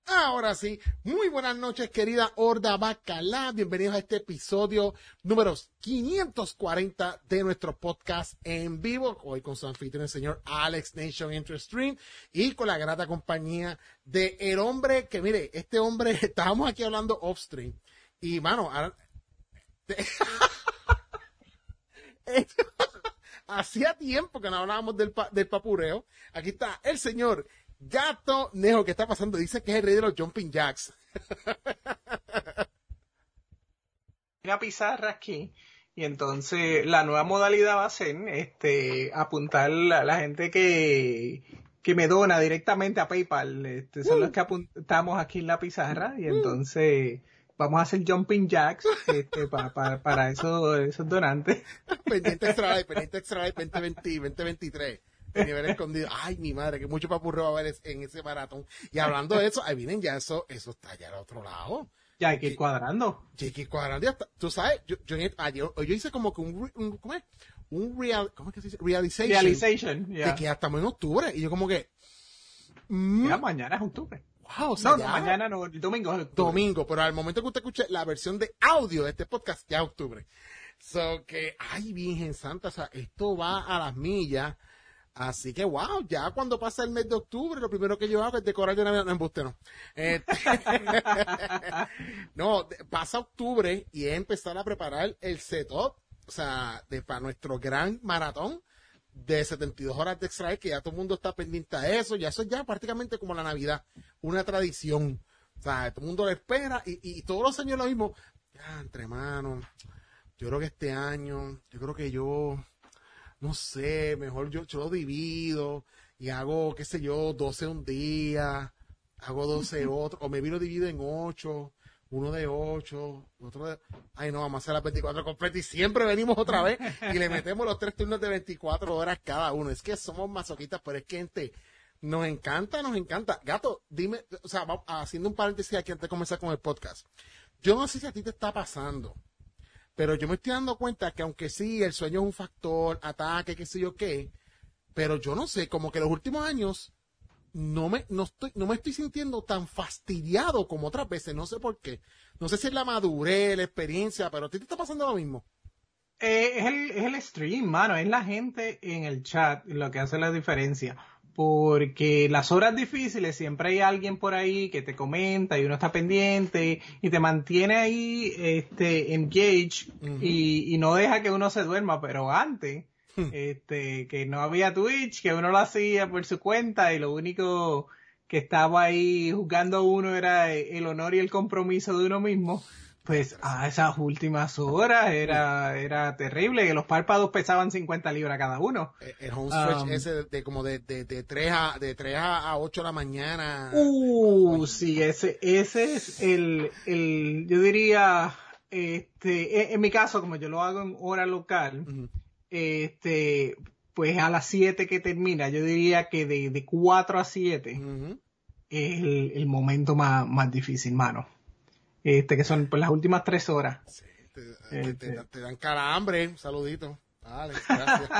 Ahora sí, muy buenas noches, querida Horda Bacalá. Bienvenidos a este episodio número 540 de nuestro podcast en vivo. Hoy con su anfitrión, el señor Alex Nation Entry Stream, y con la grata compañía de el hombre que, mire, este hombre, estábamos aquí hablando off stream. Y, mano, hacía tiempo que no hablábamos del papureo. Aquí está el señor Gato Nejo. ¿Qué está pasando? Dice que es el rey de los jumping jacks. Una pizarra aquí, y entonces la nueva modalidad va a ser apuntar a la gente que me dona directamente a PayPal. Son los que apuntamos aquí en la pizarra, y entonces vamos a hacer jumping jacks para esos donantes. Pendiente extra life 2020, 2023. De nivel escondido. Ay, mi madre, que mucho papurreo va a haber en ese maratón. Y hablando de eso, ahí vienen ya eso está ya al otro lado. Ya hay que ir cuadrando. Ya hay que ir cuadrando. Ya está. Tú sabes, yo hice como que ¿cómo es? ¿Cómo es que se dice? Realization. Yeah. De que ya estamos en octubre. Y yo como que... Ya, mañana es octubre. Wow, o sea, no, mañana no, el domingo es octubre. Domingo, pero al momento que usted escuche la versión de audio de este podcast, ya es octubre. So que, ay, Virgen Santa, o sea, esto va a las millas. Así que, wow, ya cuando pasa el mes de octubre, lo primero que yo hago es decorar de Navidad. No, embuste, no. No, pasa octubre y es empezar a preparar el setup, o sea, para nuestro gran maratón de 72 horas de extra, que ya todo el mundo está pendiente a eso. Ya eso es ya prácticamente como la Navidad, una tradición. O sea, todo el mundo lo espera y todos los años lo mismo. Ya, entre manos, yo creo que este año, no sé, mejor yo lo divido y hago, qué sé yo, 12 un día, hago 12 otro, o me lo divido en 8, uno de 8, otro de... Ay, no, vamos a hacer las 24 completas y siempre venimos otra vez y le metemos los 3 turnos de 24 horas cada uno. Es que somos masoquistas, pero es que, gente, nos encanta. Gato, dime, o sea, haciendo un paréntesis aquí antes de comenzar con el podcast. Yo no sé si a ti te está pasando, pero yo me estoy dando cuenta que aunque sí, el sueño es un factor, ataque, qué sé yo qué, pero yo no sé, como que los últimos años no me estoy sintiendo tan fastidiado como otras veces, no sé por qué. No sé si es la madurez, la experiencia, pero a ti te está pasando lo mismo. Es el stream, mano, es la gente en el chat lo que hace la diferencia. Porque las horas difíciles siempre hay alguien por ahí que te comenta y uno está pendiente y te mantiene ahí engaged. Uh-huh. y no deja que uno se duerma. Pero antes, que no había Twitch, que uno lo hacía por su cuenta y lo único que estaba ahí juzgando a uno era el honor y el compromiso de uno mismo. Pues a esas últimas horas era terrible, que los párpados pesaban 50 libras cada uno. El home stretch ese de como de 3 a 8 de la mañana. Sí, ese es el yo diría, en mi caso, como yo lo hago en hora local, uh-huh. Pues a las 7 que termina, yo diría que de 4 a 7 uh-huh. es el momento más difícil, mano. Que son pues las últimas 3 horas. Sí, te dan calambre. Un saludito. Vale, gracias.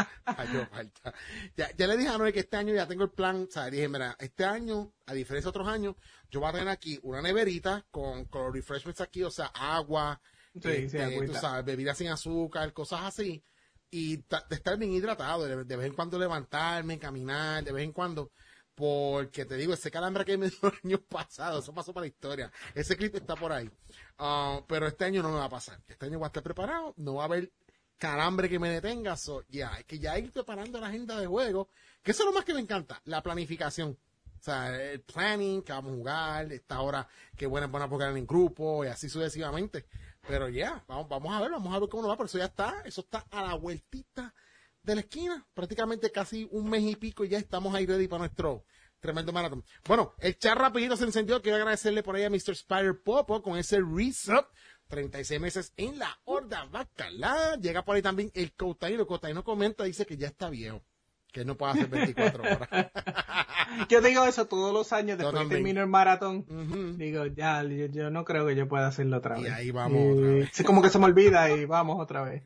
Ya le dije a Noé que este año ya tengo el plan. O sea, dije, mira, este año, a diferencia de otros años, yo voy a tener aquí una neverita con los refreshments aquí, o sea, agua, sí, tú sabes, bebidas sin azúcar, cosas así. Y de estar bien hidratado, de vez en cuando levantarme, caminar, de vez en cuando. Porque te digo, ese calambre que me dio el año pasado, eso pasó para la historia. Ese clip está por ahí. Pero este año no me va a pasar. Este año voy a estar preparado, no va a haber calambre que me detenga. Es que ya ir preparando la agenda de juego, que eso es lo más que me encanta, la planificación. O sea, el planning, que vamos a jugar, esta hora que buena jugar en grupo y así sucesivamente. Pero vamos a ver cómo nos va, pero eso está a la vueltita de la esquina, prácticamente casi un mes y pico y ya estamos ahí ready para nuestro tremendo maratón. Bueno, el chat rapidito se encendió. Quiero agradecerle por ahí a Mr. Spider Popo con ese resub, 36 meses en la Horda Bacalá. Llega por ahí también el Cotaino comenta, dice que ya está viejo, que no puede hacer 24 horas. Yo digo eso todos los años después que termino el maratón. Uh-huh. Digo, ya, yo no creo que yo pueda hacerlo otra vez. Y ahí vamos otra vez. Es como que se me olvida y vamos otra vez.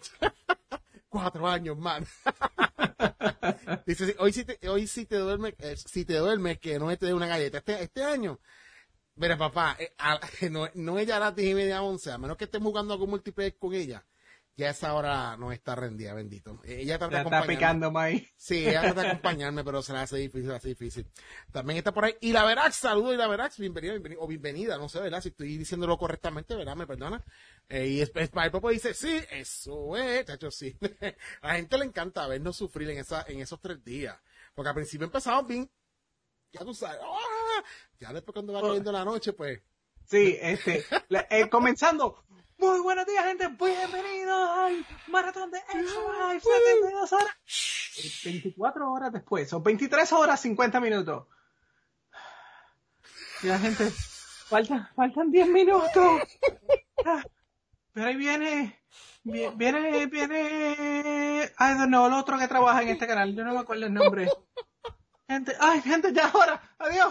4 años, man. Dice, hoy si te duerme, que no te dé una galleta. Este año Mira, papá, no ella a las 10:30, 11, a menos que estemos jugando algún multiplayer con ella, ya a esa hora no está rendida, bendito. Ella trata de Ya está acompañarme. picando maíz. Sí, ella trata de acompañarme, pero se la hace difícil, hace difícil. También está por ahí. Y la Verax, saludo y la Verax, bienvenida, o bienvenida, no sé, ¿verdad? Si estoy diciéndolo correctamente, ¿verdad? Me perdona. Y el Popo dice, sí, eso es, chacho, sí. A la gente le encanta vernos sufrir en esos 3 días. Porque al principio empezamos bien, ya tú sabes, ¡ah! Ya después cuando va cayendo la noche, pues. Sí, comenzando. Muy buenos días, gente. Bienvenidos al maratón de Extra Life. 72 horas. 24 horas después. Son 23 horas, 50 minutos. Ya, gente. Faltan 10 minutos. Pero ahí viene. I don't know, el otro que trabaja en este canal. Yo no me acuerdo el nombre. Gente, ya es hora. Adiós.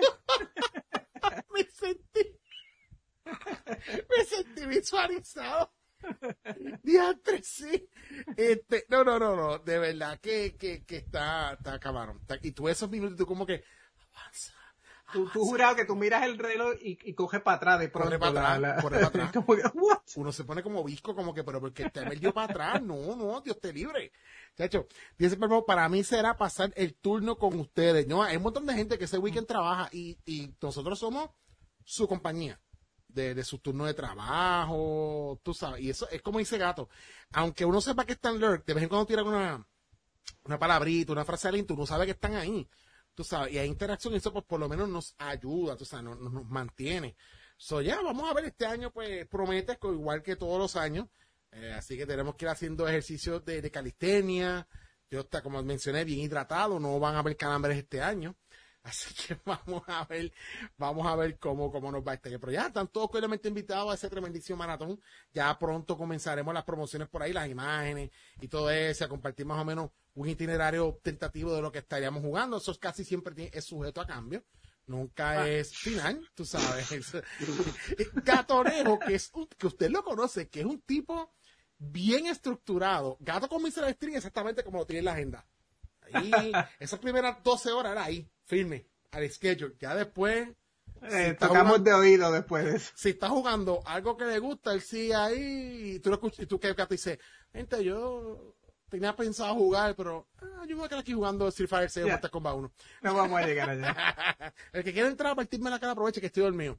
Me sentí visualizado. Diantre, sí. No. De verdad que está cabrón. Y tú esos minutos, tú como que avanza. Tú jurado que tú miras el reloj y coges para atrás de pronto. Corre para atrás. Como que, what? Uno se pone como visco, como que, pero porque te me dio para atrás. No, Dios te libre. Chacho, dice, pero para mí será pasar el turno con ustedes. No, hay un montón de gente que ese weekend trabaja y nosotros somos su compañía. De su turno de trabajo, tú sabes, y eso es como dice Gato, aunque uno sepa que están lurk, de vez en cuando tiran una palabrita, una frase aliento, uno sabe que están ahí, tú sabes, y hay interacción, y eso pues por lo menos nos ayuda, tú sabes, nos mantiene. Ya, vamos a ver, este año pues promete, igual que todos los años, así que tenemos que ir haciendo ejercicios de calistenia, yo está, como mencioné, bien hidratado, no van a haber calambres este año. Así que vamos a ver cómo nos va este año. Pero ya están todos claramente invitados a ese tremendísimo maratón. Ya pronto comenzaremos las promociones por ahí, las imágenes y todo eso, a compartir más o menos un itinerario tentativo de lo que estaríamos jugando. Eso casi siempre es sujeto a cambio. Nunca es final, tú sabes. Gatonejo, que usted lo conoce, que es un tipo bien estructurado. Gato comienza el stream exactamente como lo tiene en la agenda. Ahí, esas primeras 12 horas era ahí, firme, al schedule. Ya después... tocamos de oído después de eso. Si está jugando algo que le gusta, él sigue ahí y tú lo escuchas y tú que dices, gente, yo tenía pensado jugar, pero yo me voy a quedar aquí jugando Street Fighter 6 o Mortal Kombat 1. No vamos a llegar allá. El que quiera entrar a partirme la cara, aproveche que estoy dormido.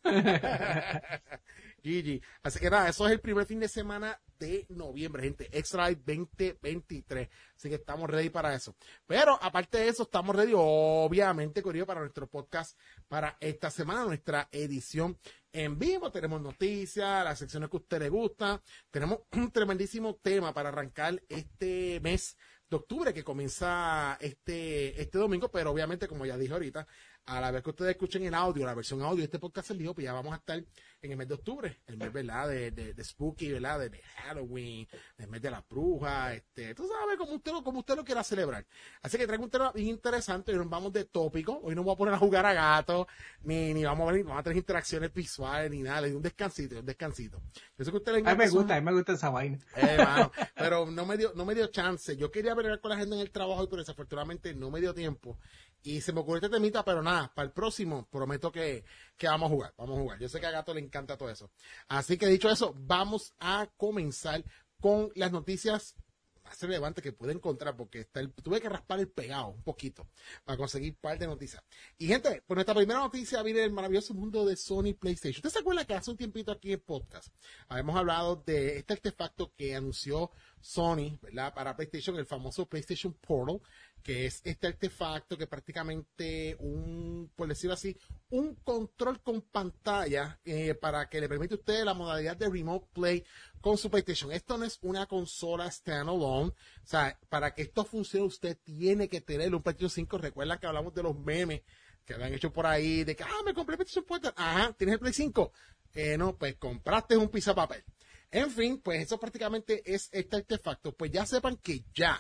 GG. Así que nada, eso es el primer fin de semana de noviembre, gente. Extra Life 2023. Así que estamos ready para eso. Pero aparte de eso, estamos ready, obviamente, Corillo, para nuestro podcast para esta semana, nuestra edición en vivo. Tenemos noticias, las secciones que a usted le gusta. Tenemos un tremendísimo tema para arrancar este mes de octubre que comienza este domingo, pero obviamente, como ya dije ahorita, a la vez que ustedes escuchen el audio, la versión audio de este podcast en vivo, pues ya vamos a estar en el mes de octubre, el mes, ¿verdad? De Spooky, ¿verdad? De Halloween, el mes de la bruja, tú sabes, como usted lo quiera celebrar. Así que traigo un tema bien interesante, hoy nos vamos de tópico, hoy no voy a poner a jugar a gato, ni vamos a tener interacciones visuales, ni nada, un descansito. Yo sé que a usted le encanta. A mí me gusta esa vaina. Mano, pero no me dio chance. Yo quería ver con la gente en el trabajo, pero desafortunadamente no me dio tiempo. Y se me ocurrió este temita, pero nada, para el próximo prometo que vamos a jugar. Yo sé que a Gato le encanta todo eso. Así que dicho eso, vamos a comenzar con las noticias más relevantes que pude encontrar, porque tuve que raspar el pegado un poquito para conseguir un par de noticias. Y gente, pues nuestra primera noticia viene del maravilloso mundo de Sony PlayStation. ¿Usted se acuerda que hace un tiempito aquí en podcast habíamos hablado de este artefacto que anunció Sony, ¿verdad? Para PlayStation, el famoso PlayStation Portal, que es este artefacto que prácticamente por decirlo así, un control con pantalla para que le permite a usted la modalidad de Remote Play con su PlayStation. Esto no es una consola standalone, o sea, para que esto funcione usted tiene que tener un PlayStation 5. Recuerdan que hablamos de los memes que habían hecho por ahí, de que, me compré PlayStation Portal, ¿tienes el Play 5? No, pues compraste un papel. En fin, pues eso prácticamente es este artefacto. Pues ya sepan que ya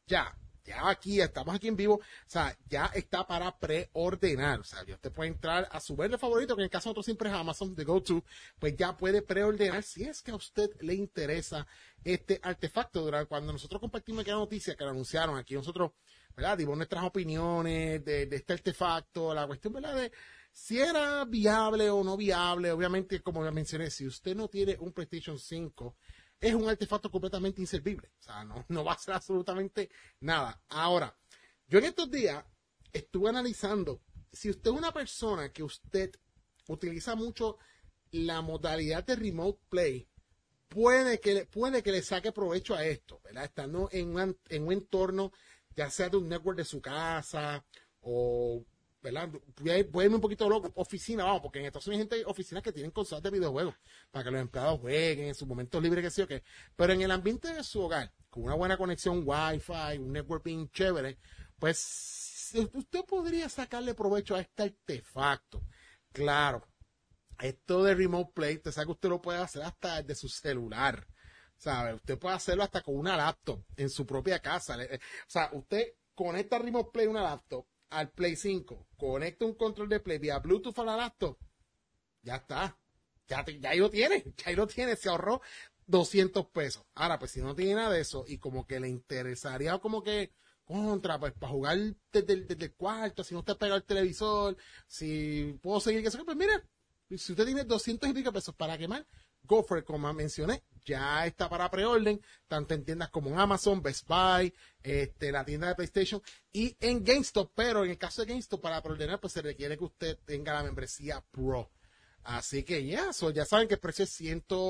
aquí, estamos aquí en vivo, o sea, ya está para preordenar, o sea, ya usted puede entrar a su verde favorito, que en el caso de nosotros siempre es Amazon, de GoTo, pues ya puede preordenar si es que a usted le interesa este artefacto. Cuando nosotros compartimos aquella noticia que lo anunciaron aquí, nosotros, ¿verdad? Dimos nuestras opiniones de este artefacto, la cuestión, ¿verdad? De si era viable o no viable. Obviamente, como ya mencioné, si usted no tiene un PlayStation 5, es un artefacto completamente inservible. O sea, no va a hacer absolutamente nada. Ahora, yo en estos días estuve analizando, si usted es una persona que usted utiliza mucho la modalidad de Remote Play, puede que le saque provecho a esto, ¿verdad? Estando en un entorno, ya sea de un network de su casa o, ¿verdad? Puede irme un poquito loco, oficina, vamos, porque en Estados Unidos hay gente, oficinas que tienen consolas de videojuegos para que los empleados jueguen en sus momentos libres, que sí o qué. Pero en el ambiente de su hogar, con una buena conexión Wi-Fi, un network bien chévere, pues usted podría sacarle provecho a este artefacto. Claro, esto de Remote Play, usted sabe que usted lo puede hacer hasta desde su celular, ¿sabe? Usted puede hacerlo hasta con una laptop en su propia casa. O sea, usted conecta Remote Play una laptop al Play 5, conecta un control de Play vía Bluetooth a la laptop, ya está. Ya ahí lo tiene, se ahorró $200. Ahora, pues si no tiene nada de eso y como que le interesaría como que pues para jugar desde el cuarto, si no está pegado al televisor, si puedo seguir, que pues mira, si usted tiene 200 y pico pesos para quemar, go for it, como mencioné, ya está para preorden, tanto en tiendas como en Amazon, Best Buy, la tienda de PlayStation y en GameStop, pero en el caso de GameStop para preordenar pues se requiere que usted tenga la membresía Pro. Así que ya saben que el precio es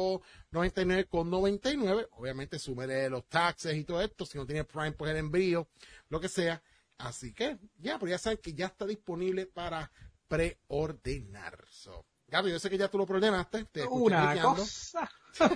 $199,99. Obviamente súmele los taxes y todo esto. Si no tiene Prime, pues el envío, lo que sea. Así que pues ya saben que ya está disponible para preordenar. Gaby, yo sé que ya tú lo preordenaste. Una cosa.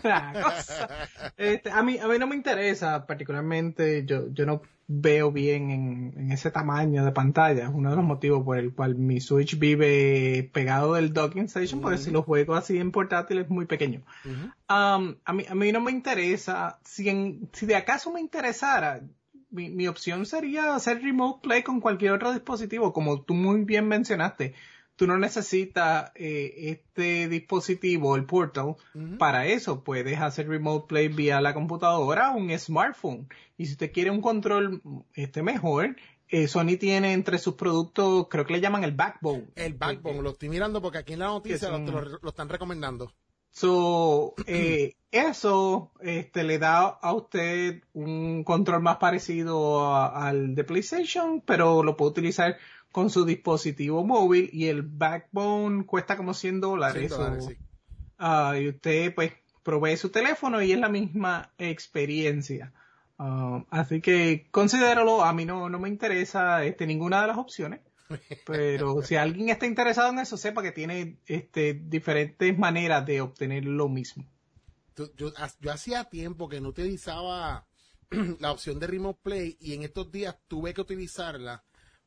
A mí no me interesa particularmente, yo no veo bien en ese tamaño de pantalla. Es uno de los motivos por el cual mi Switch vive pegado del docking station, porque si lo juego así en portátil es muy pequeño. A mí no me interesa. Si de acaso me interesara, mi opción sería hacer Remote Play con cualquier otro dispositivo, como tú muy bien mencionaste. Tú no necesitas este dispositivo, el Portal, para eso. Puedes hacer Remote Play vía la computadora o un smartphone. Y si usted quiere un control mejor, Sony tiene entre sus productos, creo que le llaman el Backbone. El Backbone, lo estoy mirando porque aquí en la noticia lo están recomendando. Eso le da a usted un control más parecido al de PlayStation, pero lo puede utilizar con su dispositivo móvil, y el Backbone cuesta como $100. $100, sí. Y usted pues provee su teléfono y es la misma experiencia. Así que considéralo. A mí no me interesa ninguna de las opciones, pero si alguien está interesado en eso, sepa que tiene diferentes maneras de obtener lo mismo. Yo hacía tiempo que no utilizaba la opción de Remote Play y en estos días tuve que utilizarla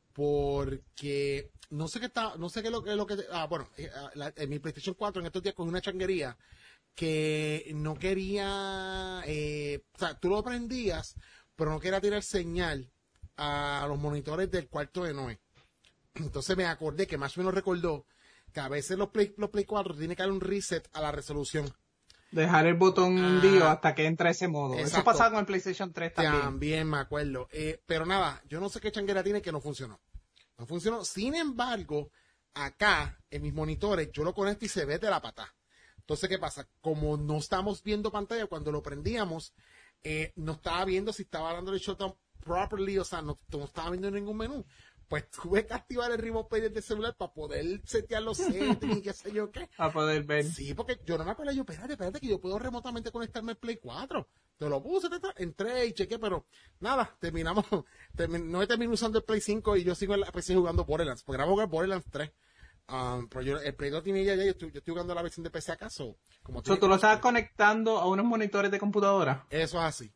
porque no sé qué es lo que en mi PlayStation 4 en estos días cogí una changuería que no quería, o sea, tú lo prendías, pero no quería tirar señal a los monitores del cuarto de Noé. Entonces me acordé que más o menos recordó que a veces los Play 4 tiene que dar un reset a la resolución. Dejar el botón hundido hasta que entra ese modo. Exacto. Eso pasaba con el PlayStation 3 también. También me acuerdo. Pero nada, yo no sé qué changuera tiene que no funcionó. No funcionó. Sin embargo, acá en mis monitores yo lo conecto y se ve de la patada. Entonces, ¿qué pasa? Como no estamos viendo pantalla, cuando lo prendíamos, no estaba viendo si estaba dando el shutdown properly, o sea, no estaba viendo ningún menú. Pues tuve que activar el Remote Play desde el celular para poder setear los settings y qué sé yo qué. A poder ver. Sí, porque yo no me acuerdo, espérate, que yo puedo remotamente conectarme al Play 4. Te lo puse, entré y chequé, pero nada, no he terminado usando el Play 5 y yo sigo en la PC jugando Borderlands, porque era jugar Borderlands 3. Pero el Play 2 tiene yo estoy jugando la versión de PC acaso. ¿Tú lo estás conectando a unos monitores de computadora? Eso es así.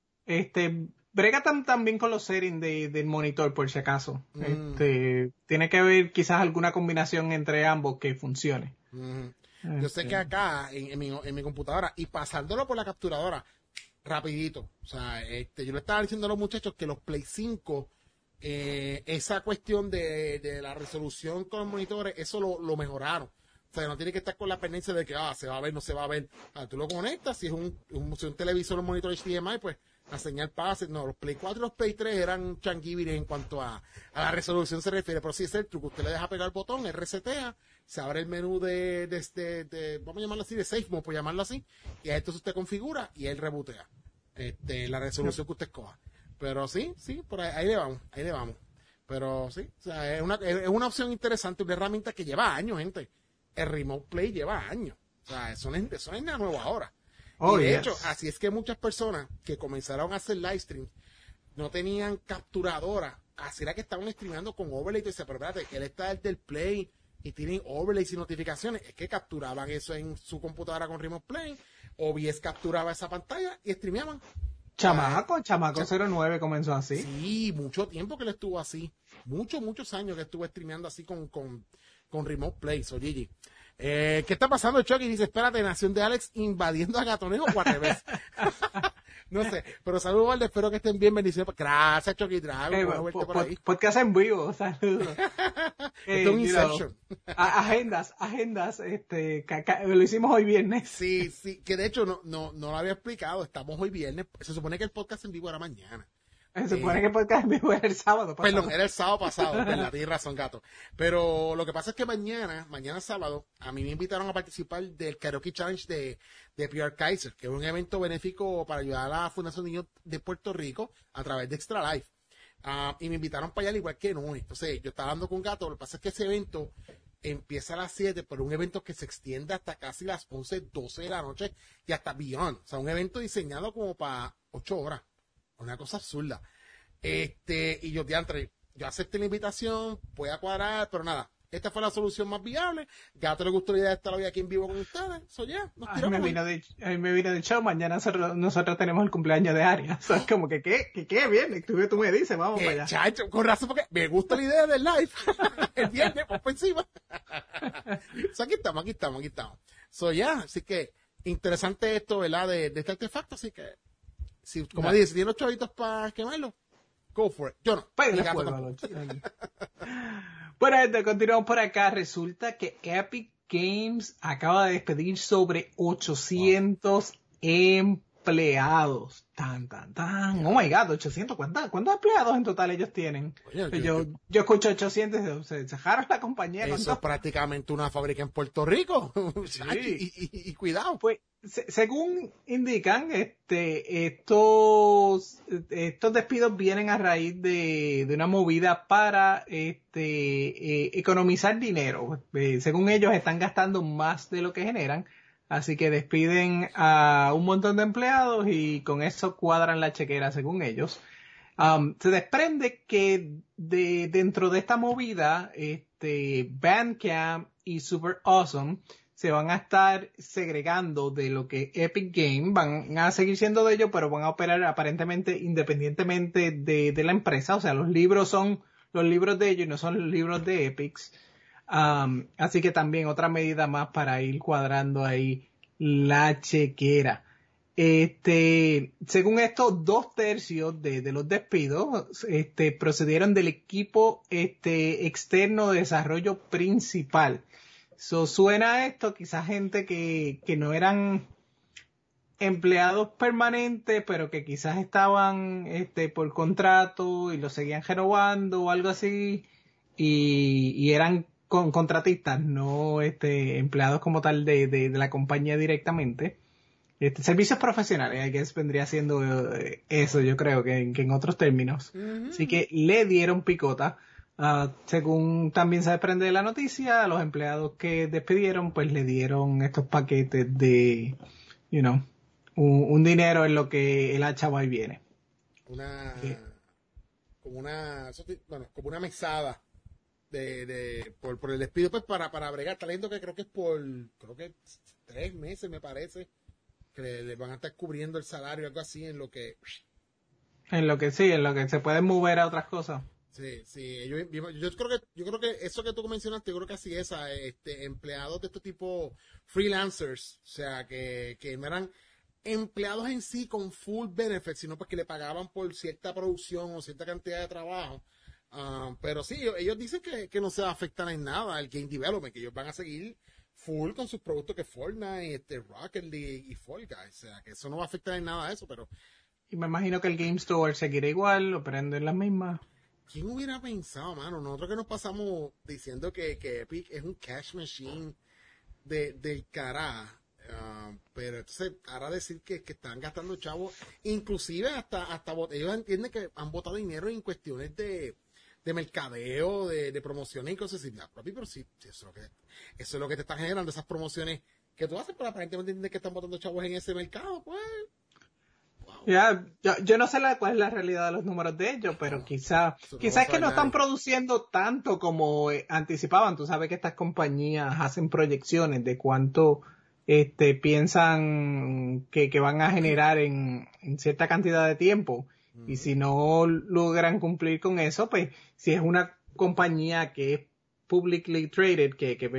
Brega también con los settings del monitor, por si acaso. Tiene que haber quizás alguna combinación entre ambos que funcione. Yo sé que acá, en mi computadora, y pasándolo por la capturadora, rapidito. O sea, yo le estaba diciendo a los muchachos que los Play 5, esa cuestión de la resolución con los monitores, eso lo mejoraron. O sea, no tiene que estar con la pendencia de que se va a ver, no se va a ver. Tú lo conectas, si es un televisor o un monitor HDMI, pues a señal pase. No, los Play 4 y los Play 3 eran changuibires en cuanto a la resolución se refiere, pero sí es el truco. Usted le deja pegar el botón, él resetea, se abre el menú de vamos a llamarlo así, de Safe Mode, por llamarlo así, y entonces usted configura y él rebotea la resolución que usted escoja. Pero sí, por ahí le vamos. Pero sí, o sea, es una opción interesante, una herramienta que lleva años, gente. El Remote Play lleva años. O sea, eso no es nada nuevo ahora. Oh, y de yes. hecho, así es que muchas personas que comenzaron a hacer live stream no tenían capturadora. Así era que estaban streameando con overlay. Y te decía, pero espérate, él está el del Play y tienen overlays y notificaciones. Es que capturaban eso en su computadora con Remote Play. OBS capturaba esa pantalla y streameaban. Chamaco 09 comenzó así. Sí, mucho tiempo que él estuvo así. Muchos años que estuvo streameando así con Remote Play. So, Gigi. ¿Qué está pasando, Chucky? Dice, espérate, Nación de Alex invadiendo a Gatonejo o al revés. No sé, pero saludos, Valde, espero que estén bien, bendiciones. Gracias, Chucky Drago. Podcast en vivo, saludos. Esto es un Inception. Agendas, lo hicimos hoy viernes. Sí, que de hecho no lo había explicado, estamos hoy viernes, se supone que el podcast en vivo era mañana. Se supone que el podcast en vivo era el sábado pasado. Perdón, era el sábado pasado, ¿verdad? Tienes razón, gato. Pero lo que pasa es que mañana sábado, a mí me invitaron a participar del Karaoke Challenge de PR Kaiser, que es un evento benéfico para ayudar a la Fundación Niños de Puerto Rico a través de Extra Life. Y me invitaron para allá al igual que no. Entonces, yo estaba hablando con Gato, lo que pasa es que ese evento empieza a las 7, pero un evento que se extiende hasta casi las 11, 12 de la noche y hasta beyond. O sea, un evento diseñado como para 8 horas. Una cosa absurda. Y yo acepté la invitación, voy a cuadrar, pero nada. Esta fue la solución más viable. Gato le gustó la idea de estar hoy aquí en vivo con ustedes. Eso ya, nos tiramos. A mí me vino de show. Mañana nosotros tenemos el cumpleaños de Arias. O sea, es como que, ¿qué? Bien, tú me dices, vamos para allá. Chacho, con razón, porque me gusta la idea del live. El viernes, pues por encima. So, aquí estamos. So, ya, así que, interesante esto, ¿verdad? De este artefacto, así que, como dices, si tiene los chavitos para quemarlo, go for it. Yo no. Bueno, gente, continuamos por acá. Resulta que Epic Games acaba de despedir sobre 800 empleados. Oh my God, 800. ¿Cuántos empleados en total ellos tienen? Oye, yo escucho 800, se dejaron la compañía. Eso es prácticamente una fábrica en Puerto Rico. Sí. y cuidado. Pues, según indican, estos despidos vienen a raíz de una movida para economizar dinero. Según ellos, están gastando más de lo que generan. Así que despiden a un montón de empleados y con eso cuadran la chequera, según ellos. Se desprende que dentro de esta movida, Bandcamp y Super Awesome se van a estar segregando de lo que Epic Games, van a seguir siendo de ellos, pero van a operar aparentemente independientemente de la empresa. O sea, los libros son los libros de ellos y no son los libros de Epic. Así que también otra medida más para ir cuadrando ahí la chequera. Según esto, 2/3 de los despidos procedieron del equipo externo de desarrollo principal. Suena esto, quizás gente que no eran empleados permanentes, pero que quizás estaban por contrato y lo seguían renovando o algo así, y eran contratistas, no empleados como tal de la compañía directamente. Servicios profesionales, que vendría siendo eso, yo creo que en otros términos. Uh-huh. Así que le dieron picota. Según también se desprende de la noticia, a los empleados que despidieron, pues le dieron estos paquetes de, un dinero en lo que el hacha va y viene. Como una mesada por el despido, pues para bregar talento, que creo que 3 meses, me parece, que le van a estar cubriendo el salario, algo así, en lo que se pueden mover a otras cosas. Sí, yo creo que eso que tú mencionaste, yo creo que así es, empleados de este tipo freelancers, o sea, que no eran empleados en sí con full benefits, sino pues que le pagaban por cierta producción o cierta cantidad de trabajo. Pero sí, ellos dicen que no se va a afectar en nada el game development, que ellos van a seguir full con sus productos que Fortnite, Rocket League y Fall Guys, o sea, que eso no va a afectar en nada eso, pero Y me imagino que el Game Store seguirá igual, operando en las mismas. ¿Quién hubiera pensado, mano? Nosotros que nos pasamos diciendo que Epic es un cash machine del cara. Pero entonces, ahora decir que están gastando chavos, inclusive hasta ellos entienden que han botado dinero en cuestiones de mercadeo, de promociones y cosas así. Ya, papi, pero sí, eso es lo que te está generando, esas promociones que tú haces, pero aparentemente entienden que están botando chavos en ese mercado, pues. Wow. Ya, yo no sé cuál es la realidad de los números de ellos, pero quizás Eso no lo es que sabe no están nadie. produciendo tanto como anticipaban. Tú sabes que estas compañías hacen proyecciones de cuánto piensan que van a generar en cierta cantidad de tiempo. Y Ujú. si no logran cumplir con eso, pues si es una compañía que es publicly traded,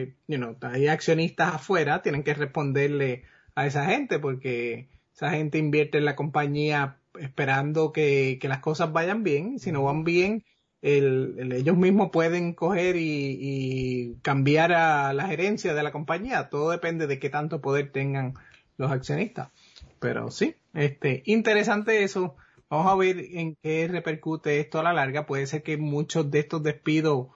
hay accionistas afuera, tienen que responderle a esa gente porque esa gente invierte en la compañía esperando que las cosas vayan bien. Y si no Ujú. van bien, ellos mismos pueden coger y cambiar a la gerencia de la compañía. Todo depende de qué tanto poder tengan los accionistas. Pero sí, interesante eso. Vamos a ver en qué repercute esto a la larga. Puede ser que muchos de estos despidos,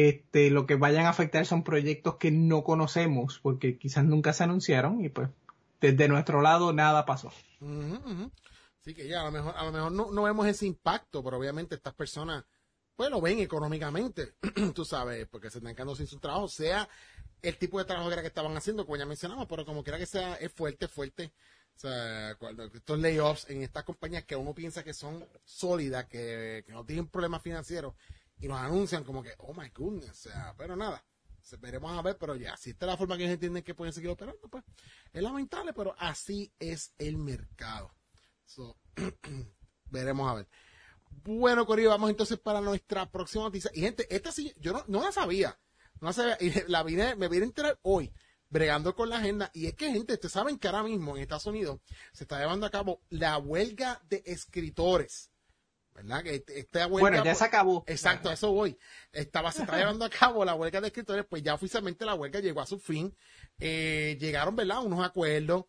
lo que vayan a afectar son proyectos que no conocemos porque quizás nunca se anunciaron y pues desde nuestro lado nada pasó. Ujú, ujú. Sí que ya a lo mejor no vemos ese impacto, pero obviamente estas personas pues lo ven económicamente, tú sabes, porque se están quedando sin su trabajo, sea el tipo de trabajo que era que estaban haciendo, como ya mencionamos, pero como quiera que sea, es fuerte, fuerte. O sea, cuando estos layoffs en estas compañías que uno piensa que son sólidas, que no tienen problemas financieros, y nos anuncian como que, oh my goodness, o sea, pero nada, veremos a ver, pero ya, si esta es la forma que ellos entienden que pueden seguir operando, pues es lamentable, pero así es el mercado. So, veremos a ver. Bueno, Corillo, vamos entonces para nuestra próxima noticia. Y gente, esta sí, yo no la sabía. No la sabía. Y me vine a enterar hoy, bregando con la agenda. Y es que, gente, ustedes saben que ahora mismo en Estados Unidos se está llevando a cabo la huelga de escritores. ¿Verdad? Que esta Bueno, huelga, ya pues, se acabó. exacto, a eso voy. Se está llevando a cabo la huelga de escritores, pues ya oficialmente la huelga llegó a su fin. Llegaron, ¿verdad? Unos acuerdos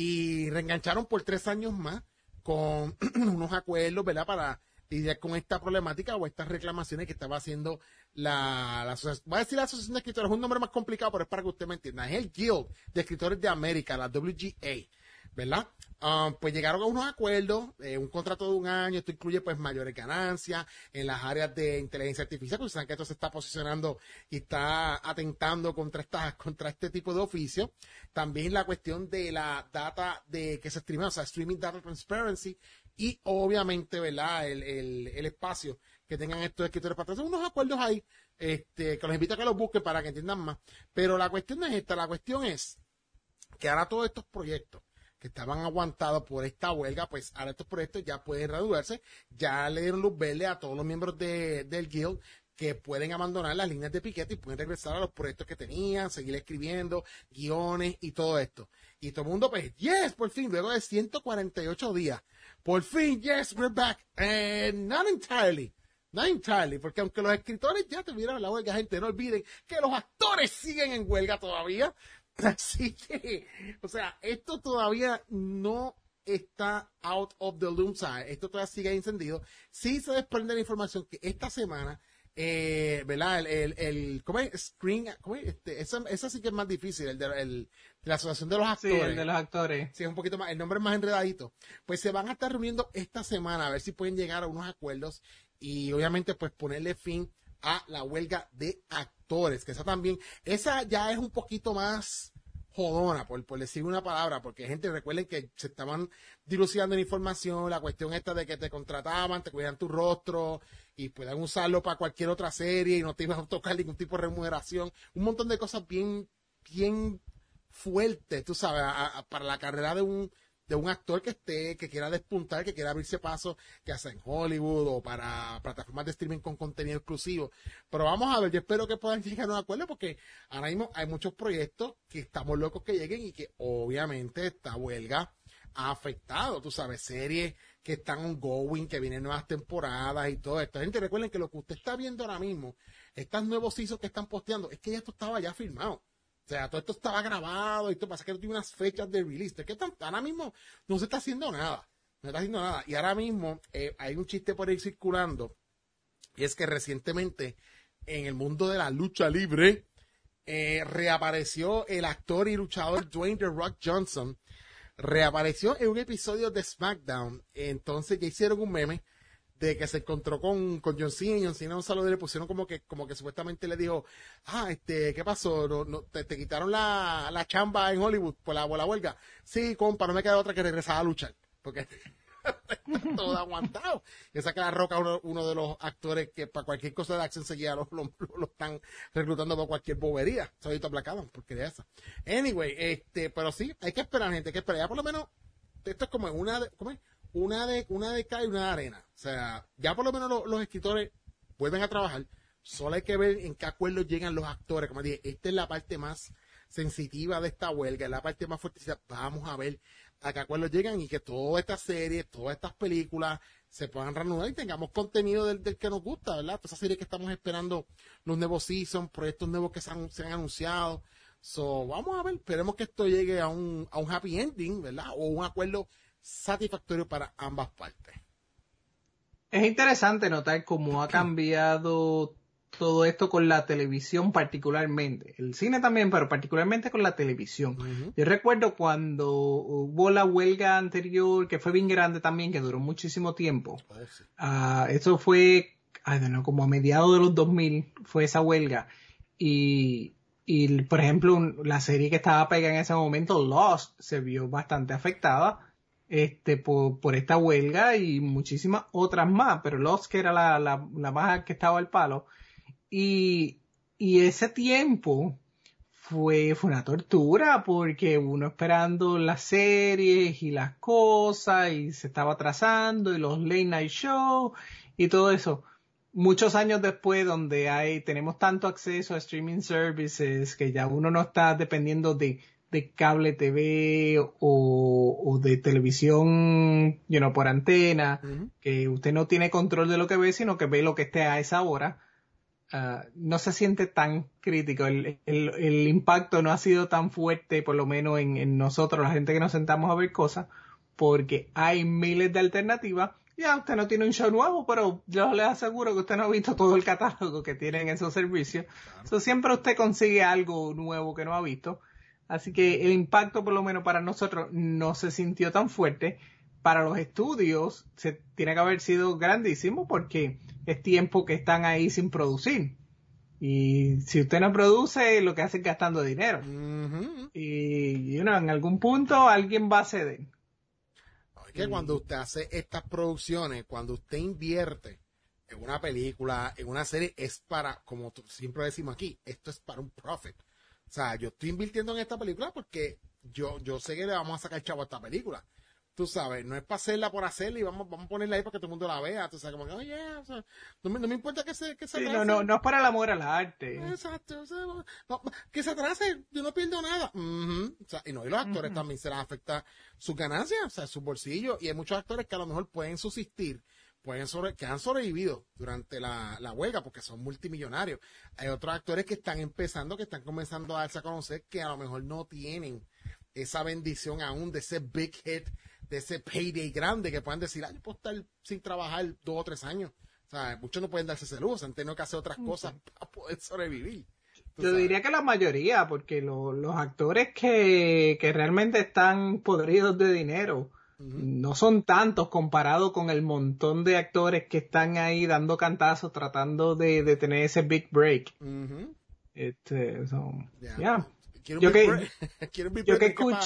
y reengancharon por 3 años más con unos acuerdos, ¿verdad? Para lidiar con esta problemática o estas reclamaciones que estaba haciendo la asociación. Voy a decir la Asociación de Escritores, es un nombre más complicado, pero es para que usted me entienda. Es el Guild de Escritores de América, la WGA. ¿Verdad? Pues llegaron a unos acuerdos, un contrato de 1 año, esto incluye pues mayores ganancias en las áreas de inteligencia artificial, porque saben que esto se está posicionando y está atentando contra este tipo de oficio. También la cuestión de la data de que se streamea, o sea, streaming data transparency, y obviamente, ¿verdad? El espacio que tengan estos escritores para atrás. Son unos acuerdos ahí, que los invito a que los busquen para que entiendan más. Pero la cuestión no es esta, la cuestión es que ahora todos estos proyectos que estaban aguantados por esta huelga, pues ahora estos proyectos ya pueden reanudarse, ya le dieron luz verde a todos los miembros del Guild que pueden abandonar las líneas de piquete y pueden regresar a los proyectos que tenían, seguir escribiendo guiones y todo esto. Y todo el mundo, pues, yes, por fin, luego de 148 días, por fin, yes, we're back. Not entirely. Not entirely, porque aunque los escritores ya tuvieron la huelga, gente, no olviden que los actores siguen en huelga todavía. Así que, o sea, esto todavía no está out of the loom, ¿sabes? Esto todavía sigue encendido. Sí se desprende la información que esta semana, ¿verdad? ¿Cómo es? ¿Cómo es? Esa sí que es más difícil, de la Asociación de los Sí, el Actores. de los actores. Sí, es un poquito más, el nombre es más enredadito. Pues se van a estar reuniendo esta semana a ver si pueden llegar a unos acuerdos y obviamente pues ponerle fin a la huelga de actores, que esa ya es un poquito más jodona, por decir una palabra, porque gente, recuerden que se estaban dilucidando en información, la cuestión esta de que te contrataban, te cuidaban tu rostro y puedan usarlo para cualquier otra serie y no te iban a tocar ningún tipo de remuneración, un montón de cosas bien fuertes, tú sabes, para la carrera de un actor que quiera despuntar, que quiera abrirse paso, ya sea en Hollywood o para plataformas de streaming con contenido exclusivo. Pero vamos a ver, yo espero que puedan llegar a un acuerdo porque ahora mismo hay muchos proyectos que estamos locos que lleguen y que obviamente esta huelga ha afectado, tú sabes, series que están ongoing, que vienen nuevas temporadas y todo esto. Gente, recuerden que lo que usted está viendo ahora mismo, estos nuevos ISOs que están posteando, es que ya esto estaba ya firmado. O sea, todo esto estaba grabado y todo pasa que no tiene unas fechas de release. Es que ahora mismo no se está haciendo nada. No está haciendo nada. Y ahora mismo hay un chiste por ahí circulando, y es que recientemente en el mundo de la lucha libre reapareció el actor y luchador Dwayne The Rock Johnson. Reapareció en un episodio de SmackDown. Entonces ya hicieron un meme de que se encontró con John Cena, y John Cena un saludo, le pusieron como que supuestamente le dijo, ¿qué pasó? ¿Te quitaron la chamba en Hollywood por la huelga? Sí, compa, no me queda otra que regresar a luchar, porque está todo aguantado. Y esa que La Roca, uno de los actores que para cualquier cosa de acción seguida lo están reclutando por cualquier bobería. Solito aplacado, porque de esa. Anyway, pero sí, hay que esperar, gente, hay que esperar. Ya por lo menos, esto es como ¿cómo es? Una de cal y una de arena. O sea, ya por lo menos los escritores vuelven a trabajar. Solo hay que ver en qué acuerdos llegan los actores. Como dije, esta es la parte más sensitiva de esta huelga, es la parte más fuerte. Vamos a ver a qué acuerdos llegan y que todas estas series, todas estas películas se puedan reanudar y tengamos contenido del que nos gusta, ¿verdad? Todas esas series que estamos esperando, los nuevos seasons, proyectos nuevos que se han anunciado. Vamos a ver, esperemos que esto llegue a un happy ending, ¿verdad? O un acuerdo satisfactorio para ambas partes. Es interesante notar cómo ha cambiado todo esto con la televisión particularmente. El cine también, pero particularmente con la televisión. Uh-huh. Yo recuerdo cuando hubo la huelga anterior, que fue bien grande también, que duró muchísimo tiempo. Oh, sí. Eso fue, como a mediados de los 2000 fue esa huelga. Y por ejemplo, la serie que estaba pegada en ese momento, Lost, se vio bastante afectada por esta huelga y muchísimas otras más, pero Lost, que era la más que estaba al palo, y ese tiempo fue una tortura, porque uno esperando las series y las cosas, y se estaba atrasando, y los late night shows, y todo eso. Muchos años después, donde tenemos tanto acceso a streaming services, que ya uno no está dependiendo de cable TV o de televisión, por antena, uh-huh, que usted no tiene control de lo que ve, sino que ve lo que esté a esa hora. No se siente tan crítico. El impacto no ha sido tan fuerte, por lo menos en nosotros, la gente que nos sentamos a ver cosas, porque hay miles de alternativas. Ya, usted no tiene un show nuevo, pero yo les aseguro que usted no ha visto todo el catálogo que tienen esos servicios. Claro. So, siempre usted consigue algo nuevo que no ha visto. Así que el impacto, por lo menos para nosotros, no se sintió tan fuerte. Para los estudios tiene que haber sido grandísimo, porque es tiempo que están ahí sin producir. Y si usted no produce, lo que hace es gastando dinero. Uh-huh. Y en algún punto alguien va a ceder. Es que cuando usted hace estas producciones, cuando usted invierte en una película, en una serie, es para, como siempre decimos aquí, esto es para un profit. O sea, yo estoy invirtiendo en esta película porque yo sé que le vamos a sacar chavo a esta película. Tú sabes, no es para hacerla por hacerla y vamos a ponerla ahí para que todo el mundo la vea. Tú sabes, como que, o sea, no me importa que se sí, no es para el amor al arte. Exacto, o sea, que se atrase, yo no pierdo nada. Uh-huh. O sea, y los actores también se les afecta sus ganancias, o sea, sus bolsillos. Y hay muchos actores que a lo mejor pueden subsistir, que han sobrevivido durante la huelga porque son multimillonarios. Hay otros actores que están comenzando a darse a conocer, que a lo mejor no tienen esa bendición aún de ese big hit, de ese payday grande, que puedan decir, yo puedo estar sin trabajar 2 o 3 años. O sea, muchos no pueden darse ese lujo, han tenido que hacer otras cosas para poder sobrevivir. Yo diría que la mayoría, porque los actores que realmente están podridos de dinero, uh-huh, no son tantos comparado con el montón de actores que están ahí dando cantazos, tratando de tener ese big break. Uh-huh. Yeah. Yo que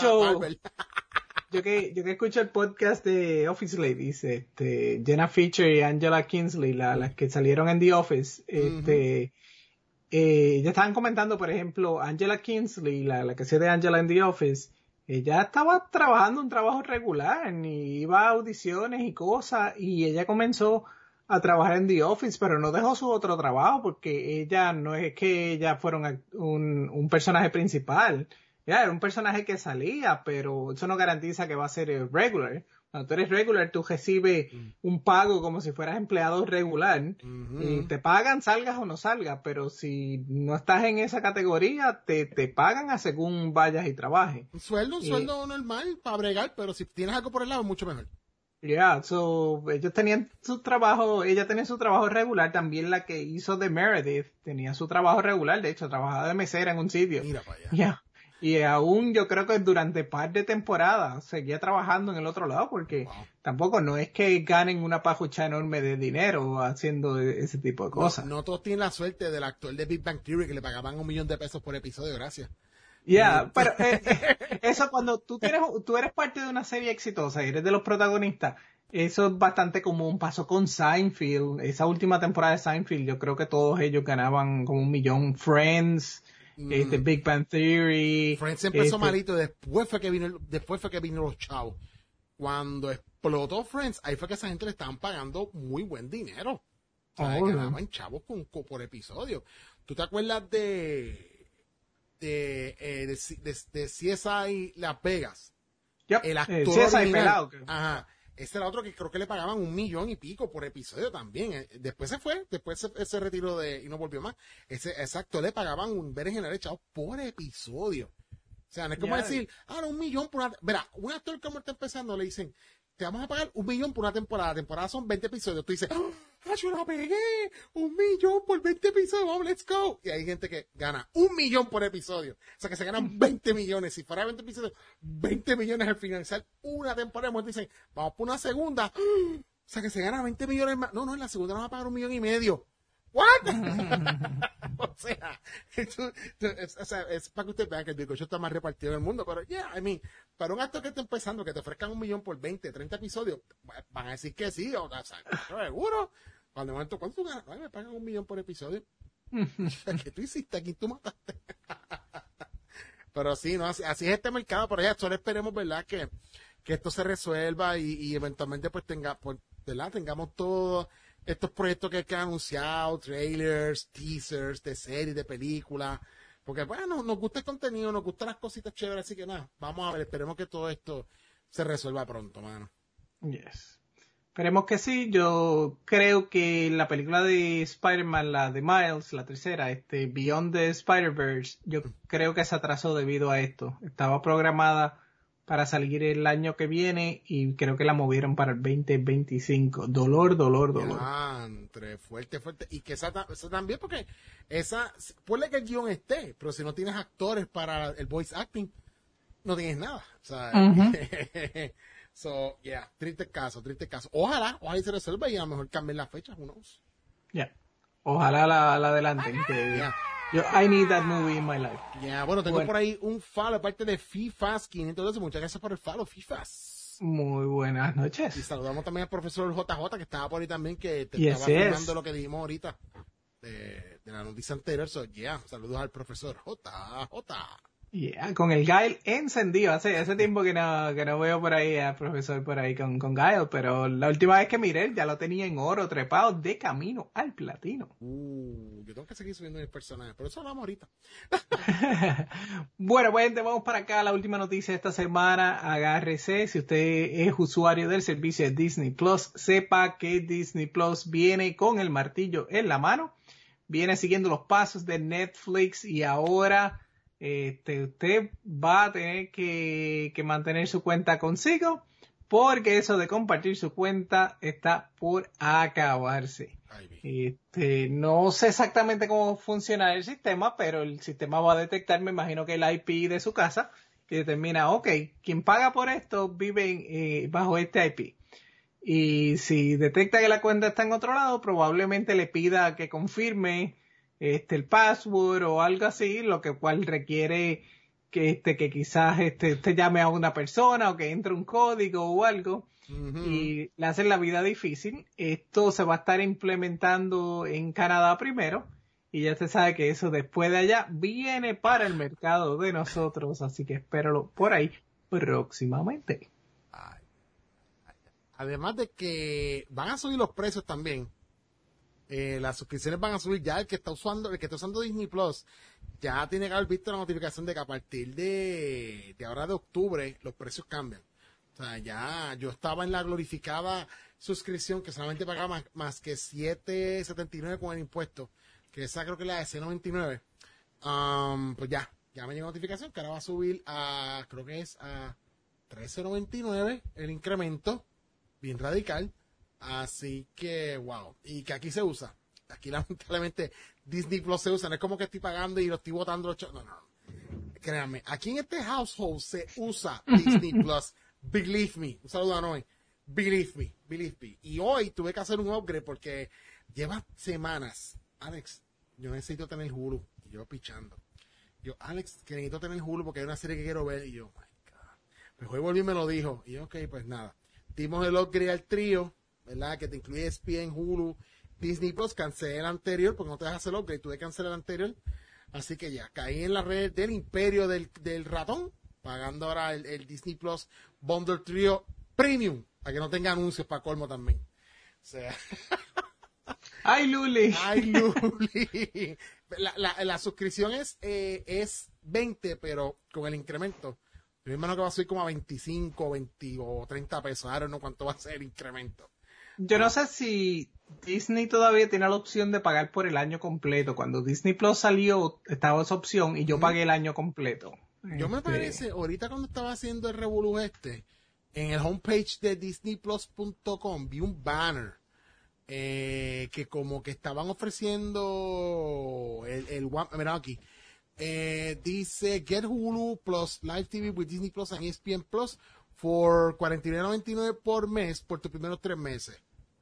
escucho el podcast de Office Ladies, Jenna Fischer y Angela Kingsley, las que salieron en The Office, uh-huh, ya estaban comentando, por ejemplo, Angela Kingsley, la que hacía de Angela en The Office, ella estaba trabajando un trabajo regular, y iba a audiciones y cosas, y ella comenzó a trabajar en The Office, pero no dejó su otro trabajo, porque ella no es que ella fuera un personaje principal. Ya, era un personaje que salía, pero eso no garantiza que va a ser regular. Cuando tú eres regular, tú recibes un pago como si fueras empleado regular, uh-huh, y te pagan, salgas o no salgas, pero si no estás en esa categoría, te pagan a según vayas y trabajes. Un sueldo normal para bregar, pero si tienes algo por el lado, mucho mejor. Yeah, so ellos tenían su trabajo, ella tenía su trabajo regular, también la que hizo de Meredith tenía su trabajo regular, de hecho trabajaba de mesera en un sitio. Mira para allá. Yeah. Y aún yo creo que durante par de temporadas seguía trabajando en el otro lado porque Wow. tampoco no es que ganen una pajucha enorme de dinero haciendo ese tipo de No, cosas. no todos tienen la suerte del actor de Big Bang Theory que le pagaban $1,000,000 por episodio, gracias. Ya, pero eso cuando tú eres parte de una serie exitosa y eres de los protagonistas, eso es bastante común. Pasó con Seinfeld, esa última temporada de Seinfeld, yo creo que todos ellos ganaban como 1 millón. Friends, Big Bang Theory, Friends empezó malito, después fue que vino los chavos. Cuando explotó Friends, ahí fue que a esa gente le estaban pagando muy buen dinero. O sea, ganaban chavos por episodio. ¿Tú te acuerdas de CSI Las Vegas? Yep. El actor CSI original. Pelado. Ajá. Ese era otro que creo que le pagaban $1,000,000 y pico por episodio también. Después se fue, después se retiró y no volvió más. Ese actor le pagaban un general echado por episodio. O sea, no es como decir, ahora $1,000,000 por una... Verá, un actor como está empezando le dicen, te vamos a pagar $1,000,000 por una temporada. La temporada son 20 episodios. Tú dices, ¡ah, yo la pegué! $1,000,000 por 20 episodios, vamos, let's go. Y hay gente que gana $1,000,000 por episodio. O sea, que se ganan 20 millones. Si fuera 20 episodios, 20 millones al finalizar una temporada. Y dicen, vamos por una segunda. O sea, que se gana 20 millones más. No, en la segunda nos va a pagar $1,500,000. ¿What? O sea, es para que usted vea que el bizcocho está más repartido en el mundo, pero para un actor que está empezando, que te ofrezcan $1,000,000 por 20, 30 episodios, van a decir que sí, o sea, seguro. Cuando de momento, ¿cuánto tú ganas? Ay, me pagan $1,000,000 por episodio. ¿Qué tú hiciste aquí? Tú mataste. Pero sí, no, así es este mercado, pero ya solo esperemos, ¿verdad? Que esto se resuelva y eventualmente pues ¿verdad? Tengamos todo estos proyectos que han anunciado, trailers, teasers de series, de películas, porque bueno, nos gusta el contenido, nos gustan las cositas chéveres, así que nada, vamos a ver, esperemos que todo esto se resuelva pronto, mano. Yes. Esperemos que sí. Yo creo que la película de Spider-Man, la de Miles, la tercera, Beyond the Spider-Verse, yo creo que se atrasó debido a esto. Estaba programada para salir el año que viene y creo que la movieron para el 2025. Dolor. Fuerte. Y que esa también, porque ponle que el guión esté, pero si no tienes actores para el voice acting, no tienes nada. O sea, so, triste caso. Ojalá y se resuelva y a lo mejor cambien las fechas, who knows. Ojalá la adelanten. I need that movie in my life. Bueno, tengo por ahí un follow aparte de FIFAs 512. Muchas gracias por el follow, FIFAs. Muy buenas noches. Y saludamos también al profesor JJ, que estaba por ahí también, que te estaba afirmando lo que dijimos ahorita de la noticia anterior. So, saludos al profesor JJ. Con el Guile encendido. Hace tiempo que no veo por ahí al profesor por ahí con Guile, pero la última vez que miré ya lo tenía en oro, trepado de camino al platino. Yo tengo que seguir subiendo mis personajes, pero eso hablamos ahorita. Bueno, pues vamos para acá, la última noticia de esta semana. Agárrese, si usted es usuario del servicio de Disney Plus, sepa que Disney Plus viene con el martillo en la mano, viene siguiendo los pasos de Netflix y ahora usted va a tener que mantener su cuenta consigo, porque eso de compartir su cuenta está por acabarse. No sé exactamente cómo funciona el sistema, pero el sistema va a detectar, me imagino que el IP de su casa, que determina, quien paga por esto vive bajo este IP. Y si detecta que la cuenta está en otro lado, probablemente le pida que confirme el password o algo así, lo cual requiere que quizás usted llame a una persona o que entre un código o algo. Y le hacen la vida difícil. Esto se va a estar implementando en Canadá primero y ya se sabe que eso después de allá viene para el mercado de nosotros, así que espéralo por ahí próximamente. Además de que van a subir los precios también. Las suscripciones van a subir. Ya el que está usando Disney Plus ya tiene que haber visto la notificación de que a partir de ahora de octubre los precios cambian. O sea, ya yo estaba en la glorificada suscripción que solamente pagaba más que $7.79 con el impuesto, que esa creo que es la de $6.99. Pues ya me llegó notificación que ahora va a subir creo que es a $13.99 el incremento. bien radical. Así que, wow. Y que aquí se usa. Aquí lamentablemente Disney Plus se usa. No es como que estoy pagando y lo estoy botando. No, no. Créanme, aquí en este household se usa Disney Plus. Believe me. Un saludo a Noé. Believe me. Believe me. Y hoy tuve que hacer un upgrade porque lleva semanas. Alex, yo necesito tener Hulu. Y yo pichando. Yo, Alex, que necesito tener Hulu porque hay una serie que quiero ver. Y yo, my God. Pues hoy volví y me lo dijo. Y yo, ok, pues nada. Dimos el upgrade al trío, ¿verdad? Que te incluye ESPN, Hulu, Disney Plus. Cancelé el anterior porque no te dejas hacer el upgrade. Tuve que cancelar el anterior. Así que ya, caí en la red del imperio del ratón, pagando ahora el Disney Plus Bundle Trio Premium, para que no tenga anuncios para colmo también. O sea... ¡Ay, Luli! ¡Ay, Luli! La suscripción es 20, pero con el incremento. Mi hermano que va a subir como a 25, 20 o 30 pesos. Ahora no cuánto va a ser el incremento. Yo no sé si Disney todavía tiene la opción de pagar por el año completo. Cuando Disney Plus salió, estaba esa opción y yo pagué el año completo. Yo me parece, ahorita cuando estaba haciendo el revolú en el homepage de disneyplus.com vi un banner que como que estaban ofreciendo mira aquí, dice Get Hulu plus Live TV with Disney Plus and ESPN Plus for $49.99 por mes por tus primeros 3 meses.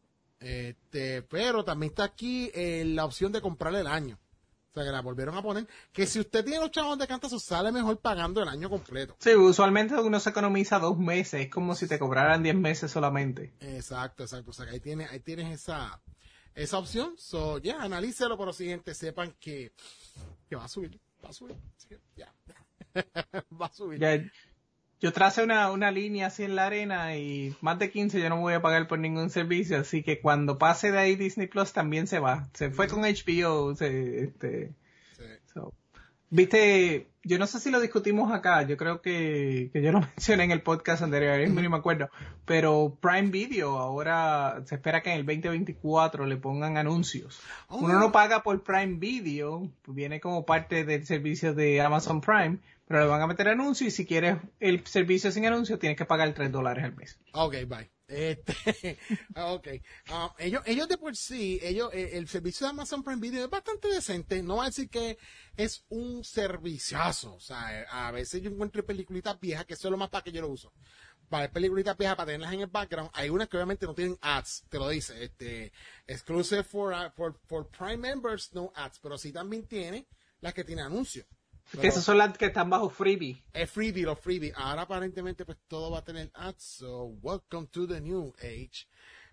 Pero también está aquí la opción de comprarle el año. O sea, que la volvieron a poner. Que si usted tiene los chavos de cantazo, sale mejor pagando el año completo. Sí, usualmente uno se economiza 2 meses. Es como si te cobraran 10 meses solamente. Exacto. O sea, que ahí tienes esa opción. So, ya, analícelo por lo siguiente. Sepan que va a subir. Así que, ya. Va a subir. Ya, yo tracé una línea así en la arena y más de 15 yo no voy a pagar por ningún servicio, así que cuando pase de ahí Disney Plus también se va. Se fue con HBO. Sí. Viste, yo no sé si lo discutimos acá, yo creo que yo lo mencioné en el podcast anterior, ni me acuerdo, pero Prime Video ahora se espera que en el 2024 le pongan anuncios. Uno no paga por Prime Video, viene como parte del servicio de Amazon Prime, pero le van a meter anuncios y si quieres el servicio sin anuncios tienes que pagar $3 al mes. Ok, bye. Ok. Ellos de por sí, el servicio de Amazon Prime Video es bastante decente. No voy a decir que es un serviciazo. O sea, a veces yo encuentro peliculitas viejas, que eso es lo más para que yo lo uso. Para ver peliculitas viejas, para tenerlas en el background. Hay unas que obviamente no tienen ads, te lo dice. Exclusive for Prime members, no ads. Pero sí también tiene las que tienen anuncios. Que esas son las que están bajo freebie. Es freebie, los freebie. Ahora aparentemente pues todo va a tener ads. So, welcome to the new age.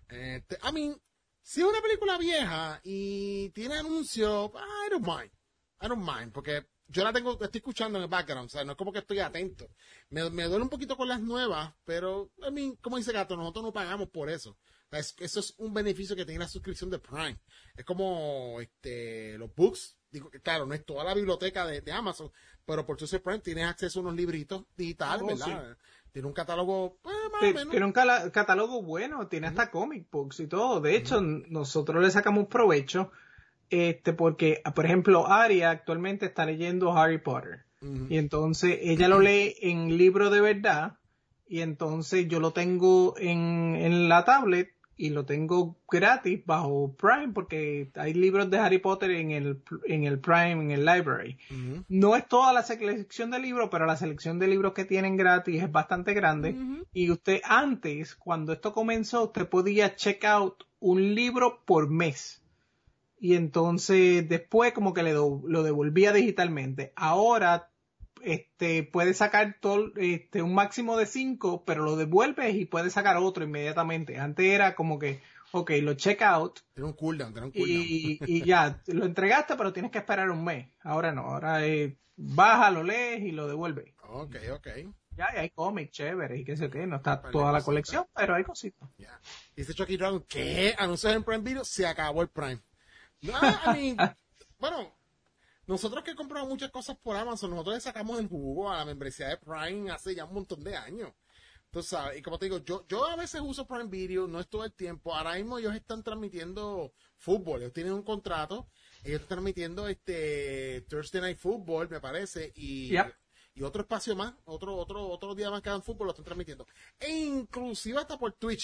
Si es una película vieja y tiene anuncios, I don't mind. Porque yo estoy escuchando en el background. O sea, no es como que estoy atento. Me duele un poquito con las nuevas, pero, como dice Gato, nosotros no pagamos por eso. Eso es un beneficio que tiene la suscripción de Prime. Es como los books. Digo que claro, no es toda la biblioteca de Amazon, pero por tu Prime tienes acceso a unos libritos digitales, ¿verdad? Sí. Tiene un catálogo más o menos. Tiene un catálogo bueno, tiene hasta comic books y todo. De hecho, nosotros le sacamos provecho porque, por ejemplo, Aria actualmente está leyendo Harry Potter. Y entonces ella lo lee en libro de verdad y entonces yo lo tengo en la tablet y lo tengo gratis bajo Prime porque hay libros de Harry Potter en el Prime, en el library. No es toda la selección de libros, pero la selección de libros que tienen gratis es bastante grande. Y usted antes, cuando esto comenzó, usted podía check out un libro por mes. Y entonces después como que lo devolvía digitalmente. Ahora puedes sacar un máximo de 5, pero lo devuelves y puedes sacar otro inmediatamente. Antes era como que, ok, lo check out. Tiene un cooldown. Y ya, lo entregaste, pero tienes que esperar un mes. Ahora no, ahora baja, lo lees y lo devuelves. Ok. Ya, y hay cómics chéveres y qué sé qué, no está toda la colección, pero hay cositas. Yeah. Dice Chucky Dragon, ¿qué? ¿Anuncios en Prime Video? Se acabó el Prime. No, bueno, nosotros que compramos muchas cosas por Amazon, nosotros le sacamos el jugo a la membresía de Prime hace ya un montón de años. Tú sabes, y como te digo, yo a veces uso Prime Video, no es todo el tiempo. Ahora mismo ellos están transmitiendo fútbol, ellos tienen un contrato, ellos están transmitiendo Thursday Night Football, me parece, y otro espacio más, otro día más que hagan fútbol lo están transmitiendo. E inclusive hasta por Twitch.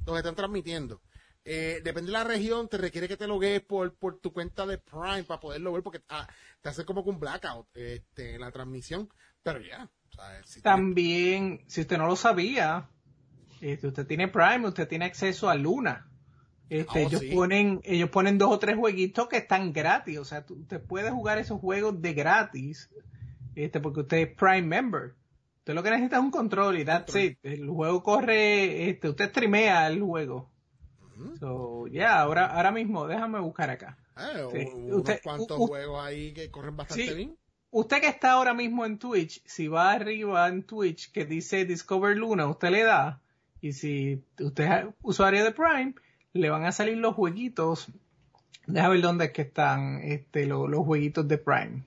los están transmitiendo. Depende de la región, te requiere que te logues por tu cuenta de Prime para poderlo ver, porque te hace como que un blackout en la transmisión. Pero ya. O sea, También, si usted no lo sabía, usted tiene Prime, usted tiene acceso a Luna. Ellos ponen 2 o 3 jueguitos que están gratis. O sea, usted puede jugar esos juegos de gratis, porque usted es Prime Member. Usted lo que necesita es un control y that's it. El juego corre, usted streamea el juego. So, ahora mismo, déjame buscar acá. Unos cuantos juegos ahí que corren bastante bien. Usted que está ahora mismo en Twitch, si va arriba en Twitch que dice Discover Luna, usted le da, y si usted es usuario de Prime, le van a salir los jueguitos. Déjame ver dónde es que están los jueguitos de Prime.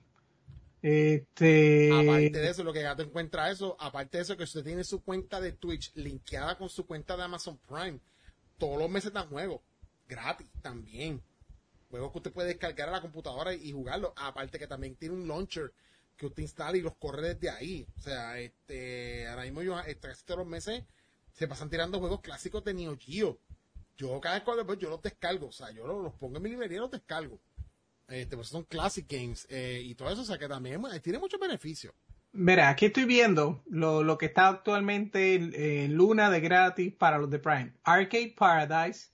Aparte de eso, lo que Gato encuentra aparte de eso, que usted tiene su cuenta de Twitch linkeada con su cuenta de Amazon Prime, todos los meses dan juegos gratis también. Juegos que usted puede descargar a la computadora y jugarlos. Aparte que también tiene un launcher que usted instala y los corre desde ahí. O sea, ahora mismo casi todos los meses se pasan tirando juegos clásicos de Neo Geo. Yo cada vez cuando yo los descargo. O sea, yo los pongo en mi librería y los descargo. Pues son classic games y todo eso. O sea, que también tiene muchos beneficios. Mira, aquí estoy viendo lo que está actualmente en Luna de gratis para los de Prime. Arcade Paradise,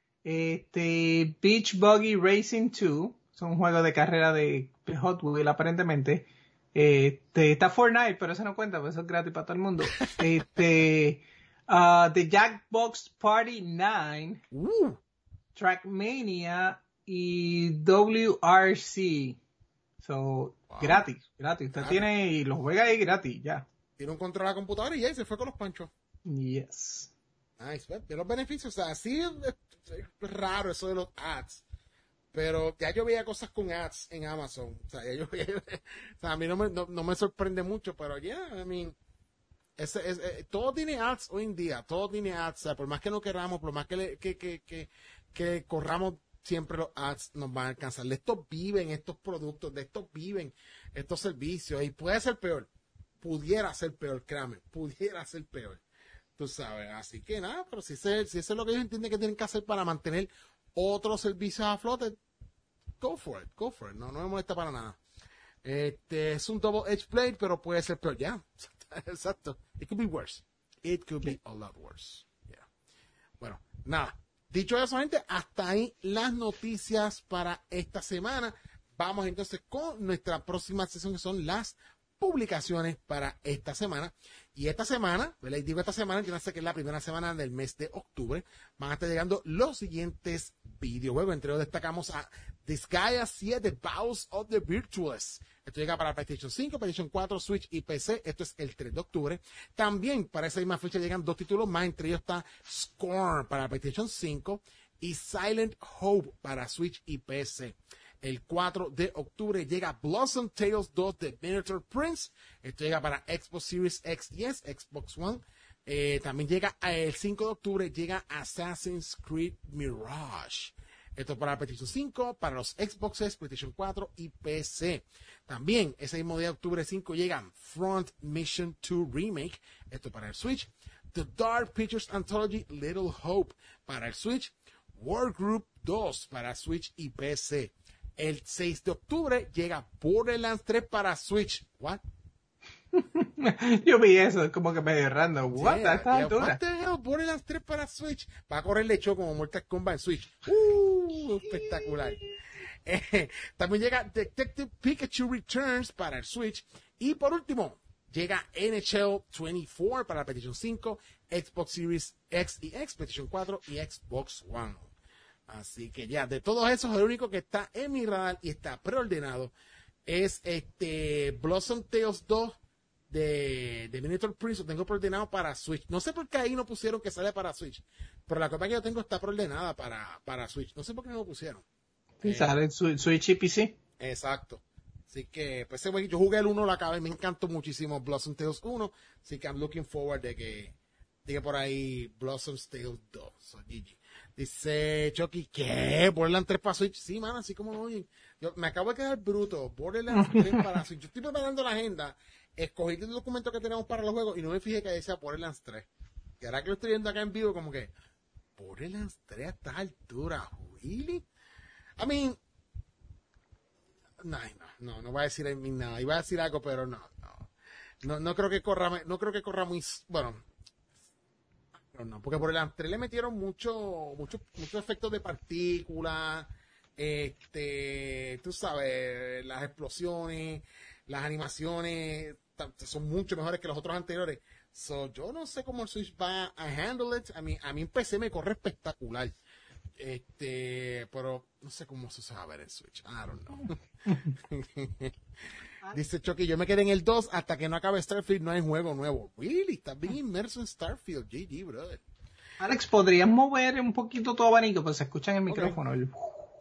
Beach Buggy Racing 2, son juegos de carrera de Hot Wheels aparentemente. Está Fortnite, pero eso no cuenta, porque eso es gratis para todo el mundo. The Jackbox Party 9, Trackmania y WRC. So, gratis. Usted tiene y lo juega ahí gratis, ya. Tiene un control a la computadora y ya se fue con los panchos. Yes. Nice, de los beneficios. O sea, sí es raro eso de los ads. Pero ya yo veía cosas con ads en Amazon. O sea, o sea a mí no me sorprende mucho, pero I mean, todo tiene ads hoy en día. Todo tiene ads. O sea, por más que no queramos, por más que corramos siempre los ads nos van a alcanzar. De estos viven estos productos, de estos viven estos servicios. Y puede ser peor. Pudiera ser peor, créame. Pudiera ser peor. Tú sabes. Así que nada, pero si eso es lo que ellos entienden que tienen que hacer para mantener otros servicios a flote, go for it. No me molesta para nada. Es un double edge blade, pero puede ser peor. Ya. Exacto. It could be worse. It could be a lot worse. Yeah. Bueno, nada. Dicho eso, gente, hasta ahí las noticias para esta semana. Vamos entonces con nuestra próxima sesión, que son las publicaciones para esta semana. Y esta semana, les digo esta semana, entiéndase que es la primera semana del mes de octubre, van a estar llegando los siguientes videojuegos. Entre ellos destacamos a Disgaea 7, Battles of the Virtuous. Esto llega para PlayStation 5, PlayStation 4, Switch y PC. Esto es el 3 de octubre. También para esa misma fecha llegan 2 títulos más. Entre ellos está Scorn para PlayStation 5 y Silent Hope para Switch y PC. El 4 de octubre llega Blossom Tales 2 de Miniature Prince. Esto llega para Xbox Series X y S, Xbox One. También llega el 5 de octubre, llega Assassin's Creed Mirage. Esto para PlayStation 5, para los Xboxes, PlayStation 4 y PC. También ese mismo día de octubre 5 llegan Front Mission 2 Remake. Esto para el Switch. The Dark Pictures Anthology Little Hope para el Switch. Wargroup 2 para Switch y PC. El 6 de octubre llega Borderlands 3 para Switch. ¿What? Yo vi eso, como que medio random. What? Yeah, A esta altura. What the hell? Borderlands 3 para Switch. Va a correr lecho como Mortal Kombat en Switch. Espectacular. También llega Detective Pikachu Returns para el Switch. Y por último, llega NHL 24 para PlayStation 5, Xbox Series X y X, PlayStation 4 y Xbox One. Así que ya, de todos esos, el único que está en mi radar y está preordenado es Blossom Tales 2 de Miniature Prince. Lo tengo preordenado para Switch. No sé por qué ahí no pusieron que sale para Switch, pero la copia que yo tengo está preordenada para Switch. No sé por qué no lo pusieron. Sí, sale en Switch y PC. Exacto. Así que, pues yo jugué el 1, la acabé, me encantó muchísimo Blossom Tales 1. Así que I'm looking forward de que por ahí Blossom Tales 2. So, GG. Dice Chucky, ¿qué? ¿Borderlands 3 para Switch? Sí, mano, así como lo oyen. Yo me acabo de quedar bruto. Borderlands 3 para Switch. Yo estoy preparando la agenda, escogí el documento que tenemos para los juegos y no me fijé que decía Borderlands 3. Y ahora que lo estoy viendo acá en vivo, como que, Borderlands 3 a estas alturas, ¿really? I mean, no voy a decir nada. Iba a decir algo, pero no creo que corra muy, bueno, no, porque por el 3 le metieron muchos efectos de partículas, tú sabes, las explosiones, las animaciones son mucho mejores que los otros anteriores. So, yo no sé cómo el Switch va a handle it. A mí en PC me corre espectacular. Pero no sé cómo se va a ver el Switch. I don't know. Dice Chucky, yo me quedé en el 2 hasta que no acabe Starfield, no hay juego nuevo. Really, estás bien inmerso en Starfield, GG, brother. Alex, ¿podrías mover un poquito tu abanico? Pues se escucha en el micrófono. Okay.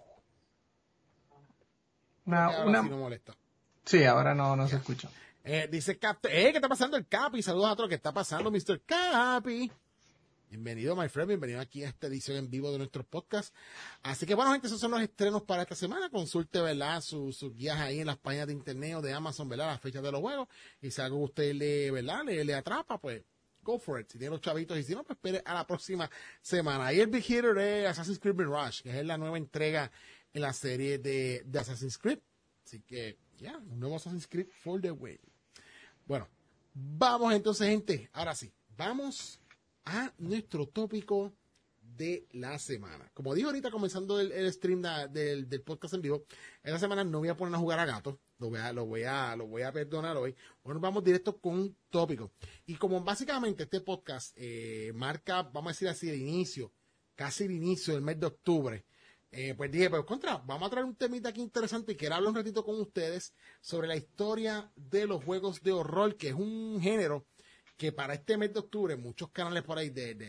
Una... Sí no molesta. Sí, ahora no se escucha. Dice Cap, ¿qué está pasando el Capi? Saludos a todos. ¿Qué está pasando, Mr. Capi? Bienvenido, my friend, bienvenido aquí a esta edición en vivo de nuestro podcast. Así que bueno, gente, esos son los estrenos para esta semana. Consulte, ¿verdad? Sus guías ahí en las páginas de internet o de Amazon, ¿verdad? Las fechas de los juegos. Y si algo usted le atrapa, pues go for it. Si tiene los chavitos y si no, pues espere a la próxima semana. Y el Big Hitter es Assassin's Creed Mirage, que es la nueva entrega en la serie de Assassin's Creed. Así que, ya, un nuevo Assassin's Creed for the win. Bueno, vamos entonces, gente. Ahora sí, vamos a nuestro tópico de la semana. Como dije ahorita comenzando el stream del podcast en vivo, esta semana no voy a poner a jugar a gato, lo voy a perdonar hoy. Bueno, vamos directo con un tópico. Y como básicamente este podcast marca, vamos a decir así, casi el inicio del mes de octubre, pues dije, pues vamos a traer un temita aquí interesante y quiero hablar un ratito con ustedes sobre la historia de los juegos de horror, que es un género que para este mes de octubre muchos canales por ahí de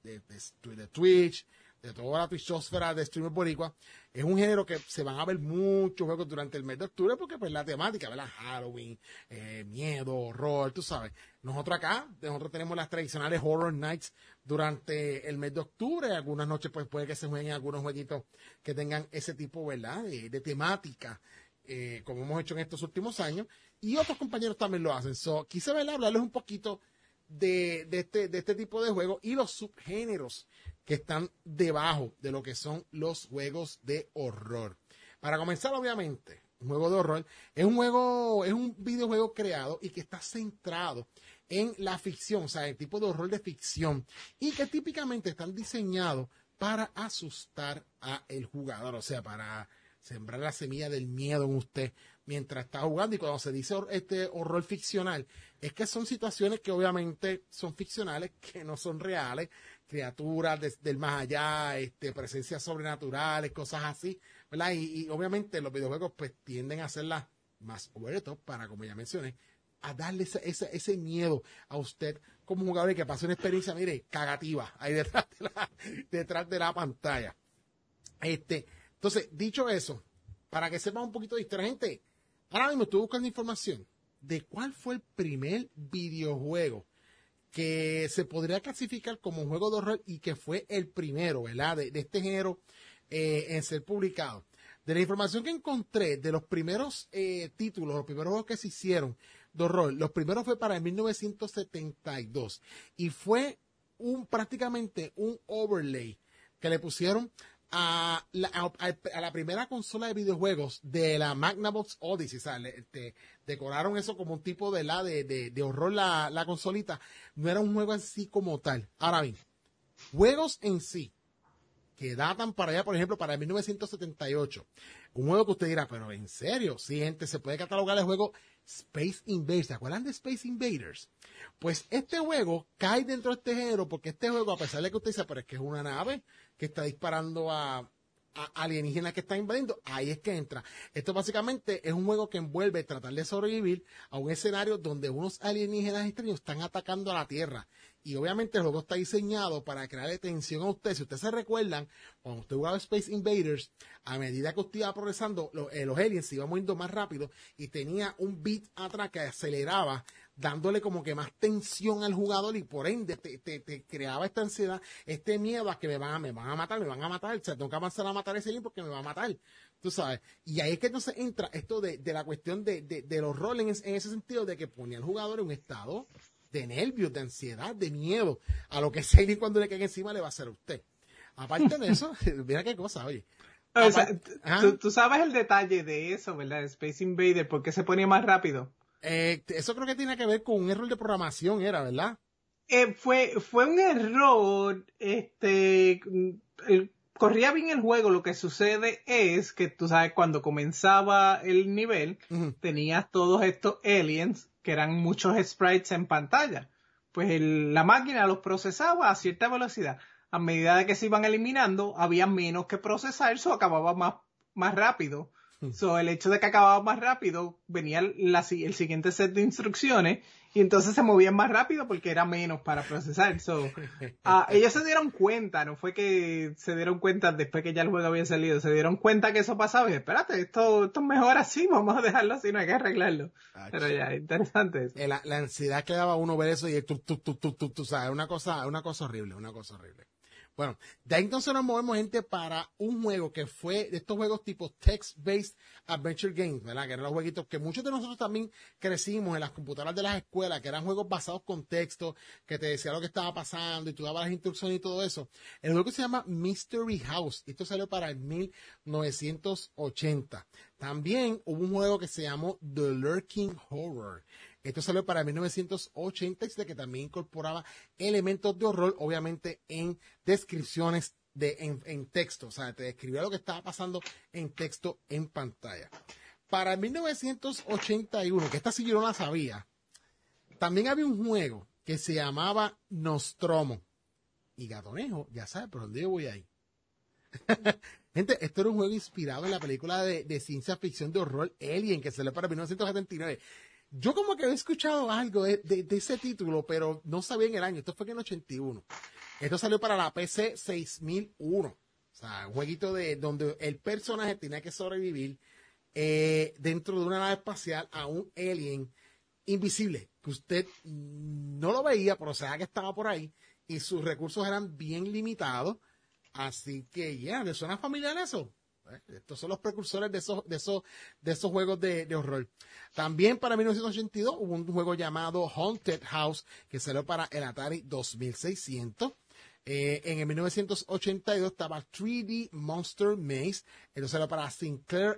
Twitch, de toda la Twitchosfera de streamer boricua, es un género que se van a ver muchos juegos durante el mes de octubre porque pues la temática, ¿verdad? Halloween, miedo, horror, tú sabes. Nosotros tenemos las tradicionales Horror Nights durante el mes de octubre. Algunas noches pues puede que se jueguen algunos jueguitos que tengan ese tipo, ¿verdad? De temática, como hemos hecho en estos últimos años. Y otros compañeros también lo hacen. So, quise, ¿verdad? Hablarles un poquito de este tipo de juegos y los subgéneros que están debajo de lo que son los juegos de horror. Para comenzar, obviamente, un juego de horror es un videojuego creado y que está centrado en la ficción, o sea, el tipo de horror de ficción, y que típicamente están diseñados para asustar a el jugador, o sea, para sembrar la semilla del miedo en usted mientras está jugando. Y cuando se dice este horror ficcional, es que son situaciones que obviamente son ficcionales, que no son reales, criaturas del más allá, presencias sobrenaturales, cosas así, ¿verdad? Y obviamente los videojuegos pues tienden a hacerlas más over the top para, como ya mencioné, a darle ese miedo a usted como jugador y que pase una experiencia, mire, cagativa ahí detrás de la pantalla. Entonces, dicho eso, para que sepan un poquito de historia, gente, ahora mismo estoy buscando información de cuál fue el primer videojuego que se podría clasificar como un juego de horror y que fue el primero, ¿verdad? De este género en ser publicado. De la información que encontré de los primeros títulos, los primeros juegos que se hicieron de horror, los primeros fue para el 1972 y fue prácticamente un overlay que le pusieron a la primera consola de videojuegos de la Magnavox Odyssey. O sea, decoraron eso como un tipo de horror la consolita. No era un juego así como tal. Ahora bien, juegos en sí que datan para allá, por ejemplo, para el 1978. Un juego que usted dirá, pero en serio, sí, gente, se puede catalogar el juego Space Invaders. ¿Se acuerdan de Space Invaders? Pues este juego cae dentro de este género porque este juego, a pesar de que usted dice, pero es que es una nave que está disparando a alienígenas que están invadiendo, ahí es que entra. Esto básicamente es un juego que envuelve tratar de sobrevivir a un escenario donde unos alienígenas extraños están atacando a la Tierra. Y obviamente el juego está diseñado para crearle tensión a usted. Si ustedes se recuerdan, cuando usted jugaba Space Invaders, a medida que usted iba progresando, los aliens se iban moviendo más rápido y tenía un beat atrás que aceleraba, dándole como que más tensión al jugador y por ende te creaba esta ansiedad, este miedo a que me van a matar, o sea, tengo que avanzar a matar a ese alien porque me va a matar, tú sabes. Y ahí es que entonces entra esto de la cuestión de los roles en ese sentido de que ponía al jugador en un estado de nervios, de ansiedad, de miedo a lo que ese alien cuando le caiga encima le va a hacer a usted. Aparte de eso, mira qué cosa, oye. O sea, Ajá. tú sabes el detalle de eso, ¿verdad? Space Invader, ¿por qué se ponía más rápido? Eso creo que tiene que ver con un error de programación, era, ¿verdad? Fue un error, corría bien el juego, lo que sucede es que tú sabes, cuando comenzaba el nivel, Ujú. tenías todos estos aliens, que eran muchos sprites en pantalla. Pues la máquina los procesaba a cierta velocidad. A medida de que se iban eliminando, había menos que procesar, eso acababa más rápido. So, el hecho de que acababa más rápido, venía el siguiente set de instrucciones y entonces se movían más rápido porque era menos para procesar. So, ellos se dieron cuenta, no fue que se dieron cuenta después que ya el juego había salido, se dieron cuenta que eso pasaba y espérate, esto es mejor así, vamos a dejarlo así, no hay que arreglarlo. Pero ya, interesante eso. La ansiedad que le daba a uno ver eso y el tu, ¿sabes? Una cosa horrible, una cosa horrible. Bueno, de ahí entonces nos movemos, gente, para un juego que fue de estos juegos tipo text-based adventure games, ¿verdad? Que eran los jueguitos que muchos de nosotros también crecimos en las computadoras de las escuelas, que eran juegos basados con texto, que te decía lo que estaba pasando y tú dabas las instrucciones y todo eso. El juego se llama Mystery House. Esto salió para el 1980. También hubo un juego que se llamó The Lurking Horror. Esto salió para 1987, que también incorporaba elementos de horror, obviamente en descripciones en texto. O sea, te describía lo que estaba pasando en texto en pantalla. Para 1981, que esta sí yo no la sabía, también había un juego que se llamaba Nostromo. Y Gatonejo, ya sabes por dónde yo voy ahí. Gente, esto era un juego inspirado en la película de ciencia ficción de horror Alien, que salió para 1979. Yo como que había escuchado algo de ese título, pero no sabía en el año. Esto fue en el 81. Esto salió para la PC 6001. O sea, un jueguito donde el personaje tenía que sobrevivir dentro de una nave espacial a un alien invisible, que usted no lo veía, pero sabía que estaba por ahí, y sus recursos eran bien limitados. Así que ya, ¿le suena familiar eso? Estos son los precursores de esos juegos de horror. También para 1982 hubo un juego llamado Haunted House que salió para el Atari 2600. En el 1982 estaba 3D Monster Maze. Esto salió para Sinclair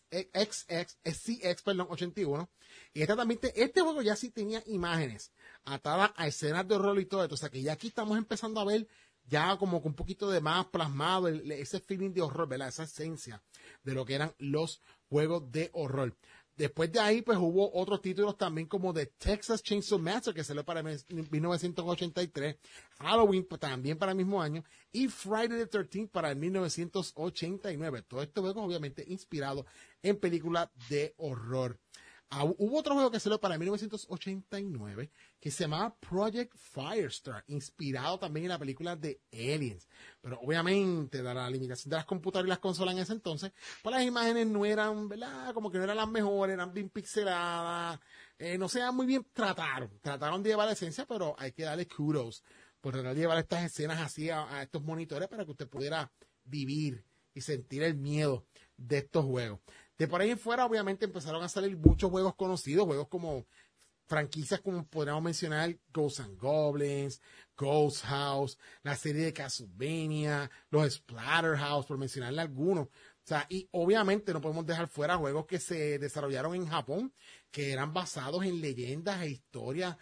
CX 81. Y este juego ya sí tenía imágenes atadas a escenas de horror y todo esto. O sea que ya aquí estamos empezando a ver ya como con un poquito de más plasmado ese feeling de horror, ¿verdad? Esa esencia de lo que eran los juegos de horror. Después de ahí, pues hubo otros títulos también como The Texas Chainsaw Massacre, que salió para 1983, Halloween pues, también para el mismo año, y Friday the 13th para el 1989. Todo esto juegos obviamente inspirado en películas de horror. Hubo otro juego que salió para 1989 que se llamaba Project Firestar, inspirado también en la película de Aliens. Pero obviamente, dada la limitación de las computadoras y las consolas en ese entonces, pues las imágenes no eran, ¿verdad? Como que no eran las mejores, eran bien pixeladas, no se muy bien trataron de llevar la esencia, pero hay que darle kudos por tratar de llevar estas escenas así a estos monitores para que usted pudiera vivir y sentir el miedo de estos juegos. De por ahí en fuera, obviamente, empezaron a salir muchos juegos conocidos, juegos como franquicias como podríamos mencionar Ghosts and Goblins, Ghost House, la serie de Castlevania, los Splatterhouse, por mencionarle algunos. O sea, y obviamente no podemos dejar fuera juegos que se desarrollaron en Japón, que eran basados en leyendas e historias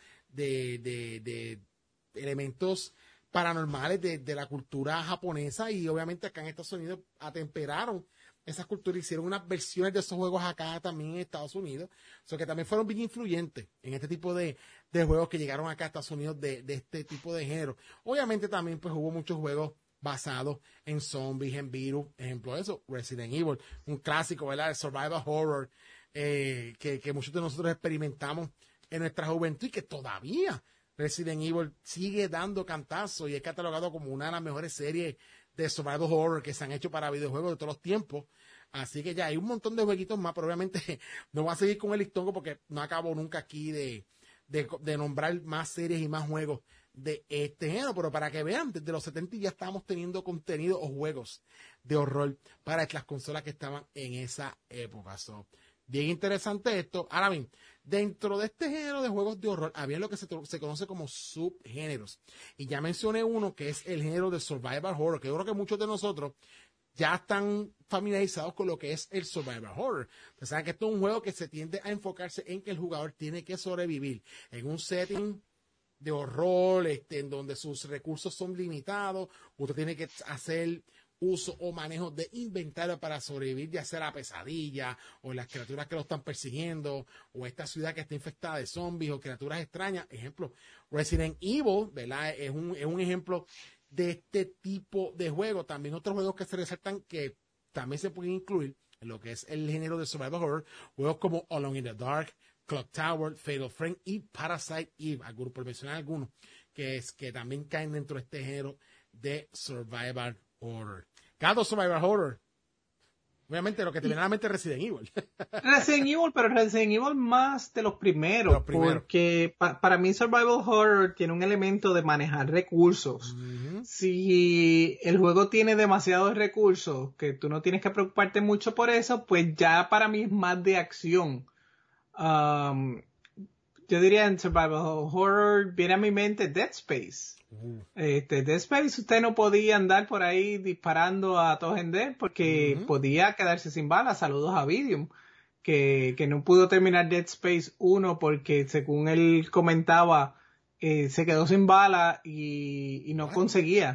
de elementos paranormales de la cultura japonesa, y obviamente acá en Estados Unidos atemperaron esas culturas, hicieron unas versiones de esos juegos acá también en Estados Unidos, o sea que también fueron bien influyentes en este tipo de juegos que llegaron acá a Estados Unidos de este tipo de género. Obviamente también pues hubo muchos juegos basados en zombies, en virus, ejemplo de eso, Resident Evil, un clásico, ¿verdad? El survival horror, que muchos de nosotros experimentamos en nuestra juventud y que todavía Resident Evil sigue dando cantazos y es catalogado como una de las mejores series de survival horror que se han hecho para videojuegos de todos los tiempos. Así que ya hay un montón de jueguitos más, pero obviamente no voy a seguir con el listongo porque no acabo nunca aquí de nombrar más series y más juegos de este género, pero para que vean, desde los 70 ya estábamos teniendo contenido o juegos de horror para las consolas que estaban en esa época. So, Bien interesante esto. Ahora bien, dentro de este género de juegos de horror, había lo que se conoce como subgéneros. Y ya mencioné uno que es el género de survival horror, que yo creo que muchos de nosotros ya están familiarizados con lo que es el survival horror. Ustedes saben que esto es un juego que se tiende a enfocarse en que el jugador tiene que sobrevivir en un setting de horror, en donde sus recursos son limitados. Usted tiene que hacer uso o manejo de inventario para sobrevivir, ya sea la pesadilla o las criaturas que lo están persiguiendo o esta ciudad que está infectada de zombies o criaturas extrañas. Ejemplo, Resident Evil, ¿verdad? Es un ejemplo de este tipo de juego. También otros juegos que se resaltan que también se pueden incluir en lo que es el género de survival horror, juegos como Alone in the Dark, Clock Tower, Fatal Frame y Parasite Eve, por mencionar algunos, que también caen dentro de este género de survival horror. Cada survival horror, obviamente lo que te viene a la mente es Resident Evil. Resident Evil, pero Resident Evil más de los primeros, porque para mí survival horror tiene un elemento de manejar recursos. Uh-huh. Si el juego tiene demasiados recursos, que tú no tienes que preocuparte mucho por eso, pues ya para mí es más de acción. Yo diría en survival horror viene a mi mente Dead Space. Dead Space usted no podía andar por ahí disparando a todos en Dead porque podía quedarse sin balas. Saludos a Vidium, que no pudo terminar Dead Space 1 porque según él comentaba se quedó sin balas y no conseguía.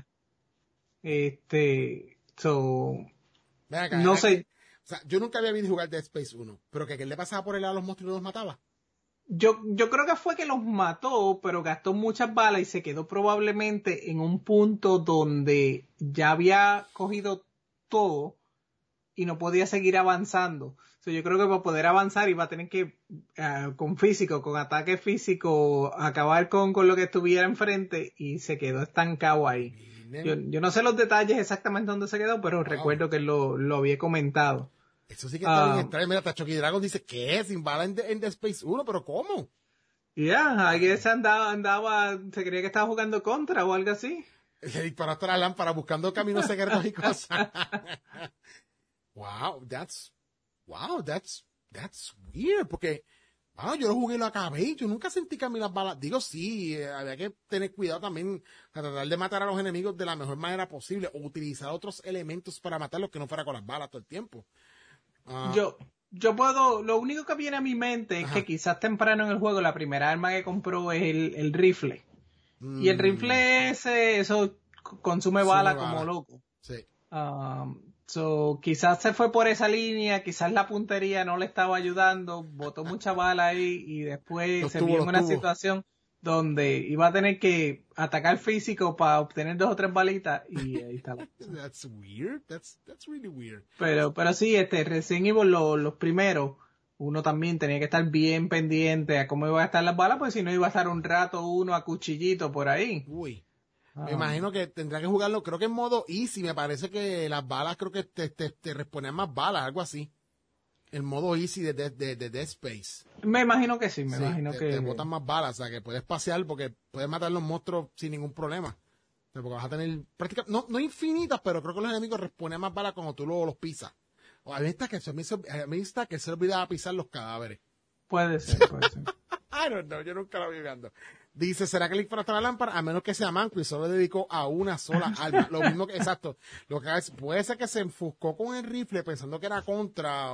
No sé. O sea, yo nunca había visto jugar Dead Space 1, pero que le pasaba por el lado a los monstruos y los mataba. Yo creo que fue que los mató, pero gastó muchas balas y se quedó probablemente en un punto donde ya había cogido todo y no podía seguir avanzando. Yo creo que para poder avanzar iba a tener que, con físico, con ataque físico, acabar con lo que estuviera enfrente y se quedó estancado ahí. Yo no sé los detalles exactamente dónde se quedó, pero recuerdo que lo había comentado. Eso sí que está bien extraño. Mira, Chucky Dragon dice, ¿qué? Sin bala en Dead Space 1, ¿pero cómo? Ahí se andaba, se creía que estaba jugando contra o algo así. Le disparó hasta la lámpara buscando caminos secretos y cosas. That's weird, porque yo lo jugué y lo acabé y yo nunca sentí que a mí las balas, digo sí, había que tener cuidado también a tratar de matar a los enemigos de la mejor manera posible o utilizar otros elementos para matarlos que no fuera con las balas todo el tiempo. Yo puedo, lo único que viene a mi mente es que quizás temprano en el juego la primera arma que compró es el rifle. Y el rifle eso consume bala como loco. Sí. Quizás se fue por esa línea, quizás la puntería no le estaba ayudando, botó mucha bala ahí y después se vio en una situación donde iba a tener que atacar físico para obtener 2 o 3 balitas y ahí está. That's weird. That's really weird. Pero sí, Resident Evil los primeros, uno también tenía que estar bien pendiente a cómo iban a estar las balas, pues si no iba a estar un rato uno a cuchillito por ahí. Uy. Me imagino que tendrá que jugarlo, creo que en modo easy, me parece que las balas creo que te responden más balas, algo así. El modo easy de Dead Space. Me imagino que sí, imagino que te botan más balas, o sea que puedes pasear porque puedes matar a los monstruos sin ningún problema. Porque vas a tener prácticamente, no infinitas, pero creo que los enemigos responden más balas cuando tú los pisas. O a mí está que se olvidaba pisar los cadáveres. Puede ser. I don't know, yo nunca lo vi jugando. Dice, ¿será que le disparó hasta la lámpara? A menos que sea manco y solo le dedicó a una sola arma. Lo mismo que, exacto. Lo que puede ser que se enfuscó con el rifle pensando que era contra